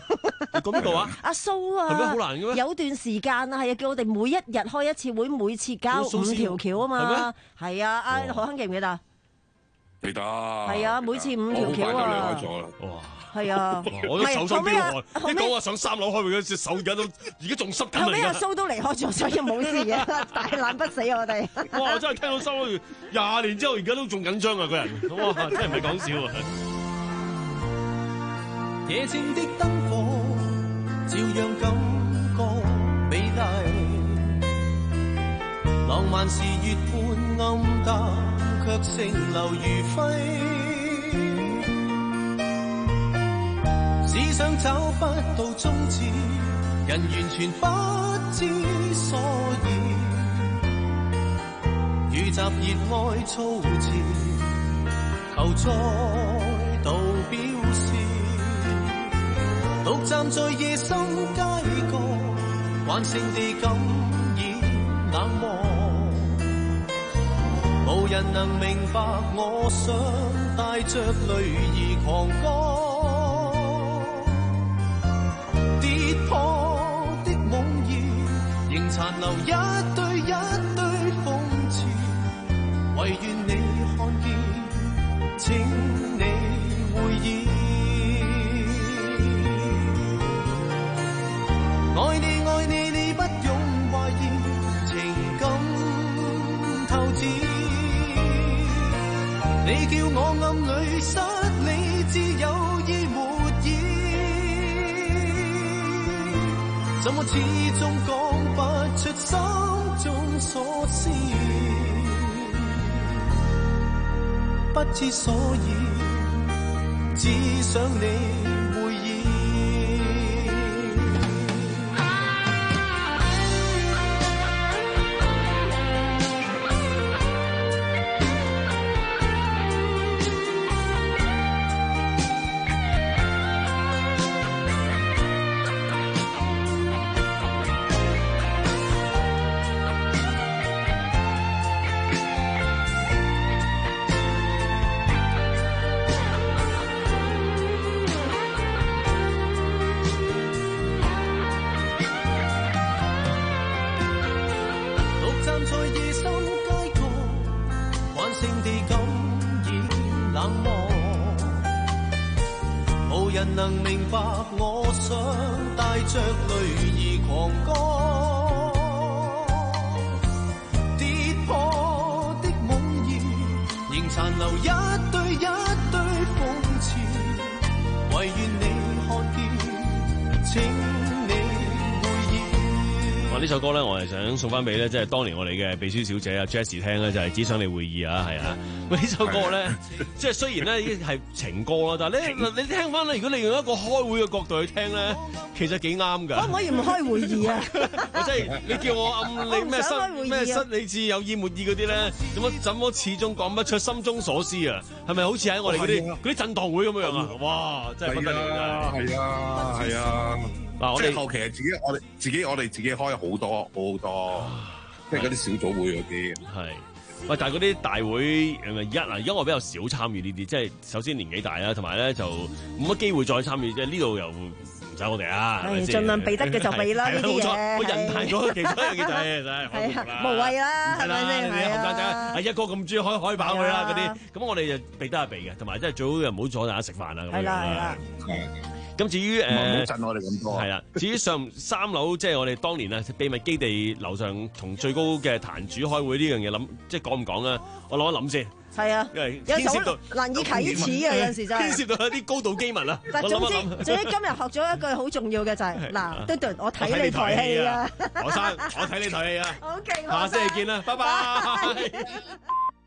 你講邊個啊？ 阿蘇啊， 係咩好難嘅咩？ 有段時間啊，係啊，叫我哋每一日開一次會，每次交五條橋啊嘛。係啊，阿何亨記唔記得？ 記得。 係啊，每次五條橋啊。 我好快就離開咗啦。 哇！係啊， 我都手心飆汗。 後一講話上三樓開會嗰隻手而家都而家仲濕緊。 後尾阿蘇都離開咗，所以冇事嘅，大難不死我哋。 哇！真係聽到收咗廿年之後，而家都仲緊張啊！個人，哇！真係唔係講笑啊！ 夜靜的燈火，照樣感覺美麗。浪漫是月半暗淡，卻盛流如輝。只想找不到終止，人完全不知所以。遇襲熱愛措辭，求再度表示。獨站在夜深街角，慣性地感染冷漠。無人能明白我想帶着淚兒狂歌。跌破的夢兒，仍殘留一堆一堆諷刺。唯願你看見，請你會意。愛你愛你，你不用懷疑，情感透支。你叫我暗裏失理智，有意沒意。怎麼始終講不出心中所思？不知所以，只想你會意。能明白我想帶着淚兒狂歌，跌破的夢兒仍殘留一堆一堆諷刺，唯願你看見，請你會意。 哇！呢首歌咧，我係想送翻俾咧，即係當年我哋嘅秘書小姐啊 Jessie 聽咧，就係只想你會意啊，係啊。喂，呢首歌咧，即係雖然咧已經係情歌啦，但係咧你聽翻咧，如果你用一個開會嘅角度去聽咧，其實幾啱㗎。 可唔可以唔開會議啊？ 我即係你叫我暗你咩失咩失理智有意沒意嗰啲咧，怎麼怎麼始終講不出心中所思啊？係咪好似喺我哋嗰啲嗰啲震盪會咁樣啊？哇！真係不得了㗎！ 係啊，係啊。 嗱，我哋後期係自己，我哋自己，我哋自己開好多好多，即係嗰啲小組會嗰啲。 係。喂，但係嗰啲大會誒咪一嗱，而家我比較少參與呢啲，即係首先年紀大啦，同埋咧就冇乜機會再參與，即係呢度又唔使我哋啊，係咪先？ 盡量避得嘅就避啦，呢啲嘢。 我人大咗，其他嘢就係真係係無謂啦，係咪先？ 係啊，後生仔啊，一哥咁中意開開跑佢啦嗰啲，咁我哋就避得係避嘅，同埋即係最好又唔好阻大家食飯啊咁樣。係啦，係啦。咁至於誒， 唔好震我哋咁多。 係啦，至於上三樓，即係我哋當年啊秘密基地樓上同最高嘅壇主開會呢樣嘢，諗即係講唔講啊？我諗一諗先。 係啊， 因為有牽涉到難以啟齒啊，有陣時真係牽涉到一啲高度機密啊。 但總之，總之今日學咗一句好重要嘅就係嗱，嘟嘟，我睇你台戲啊， 何生，我睇你台戲啊。 OK， 下星期見啦，拜拜。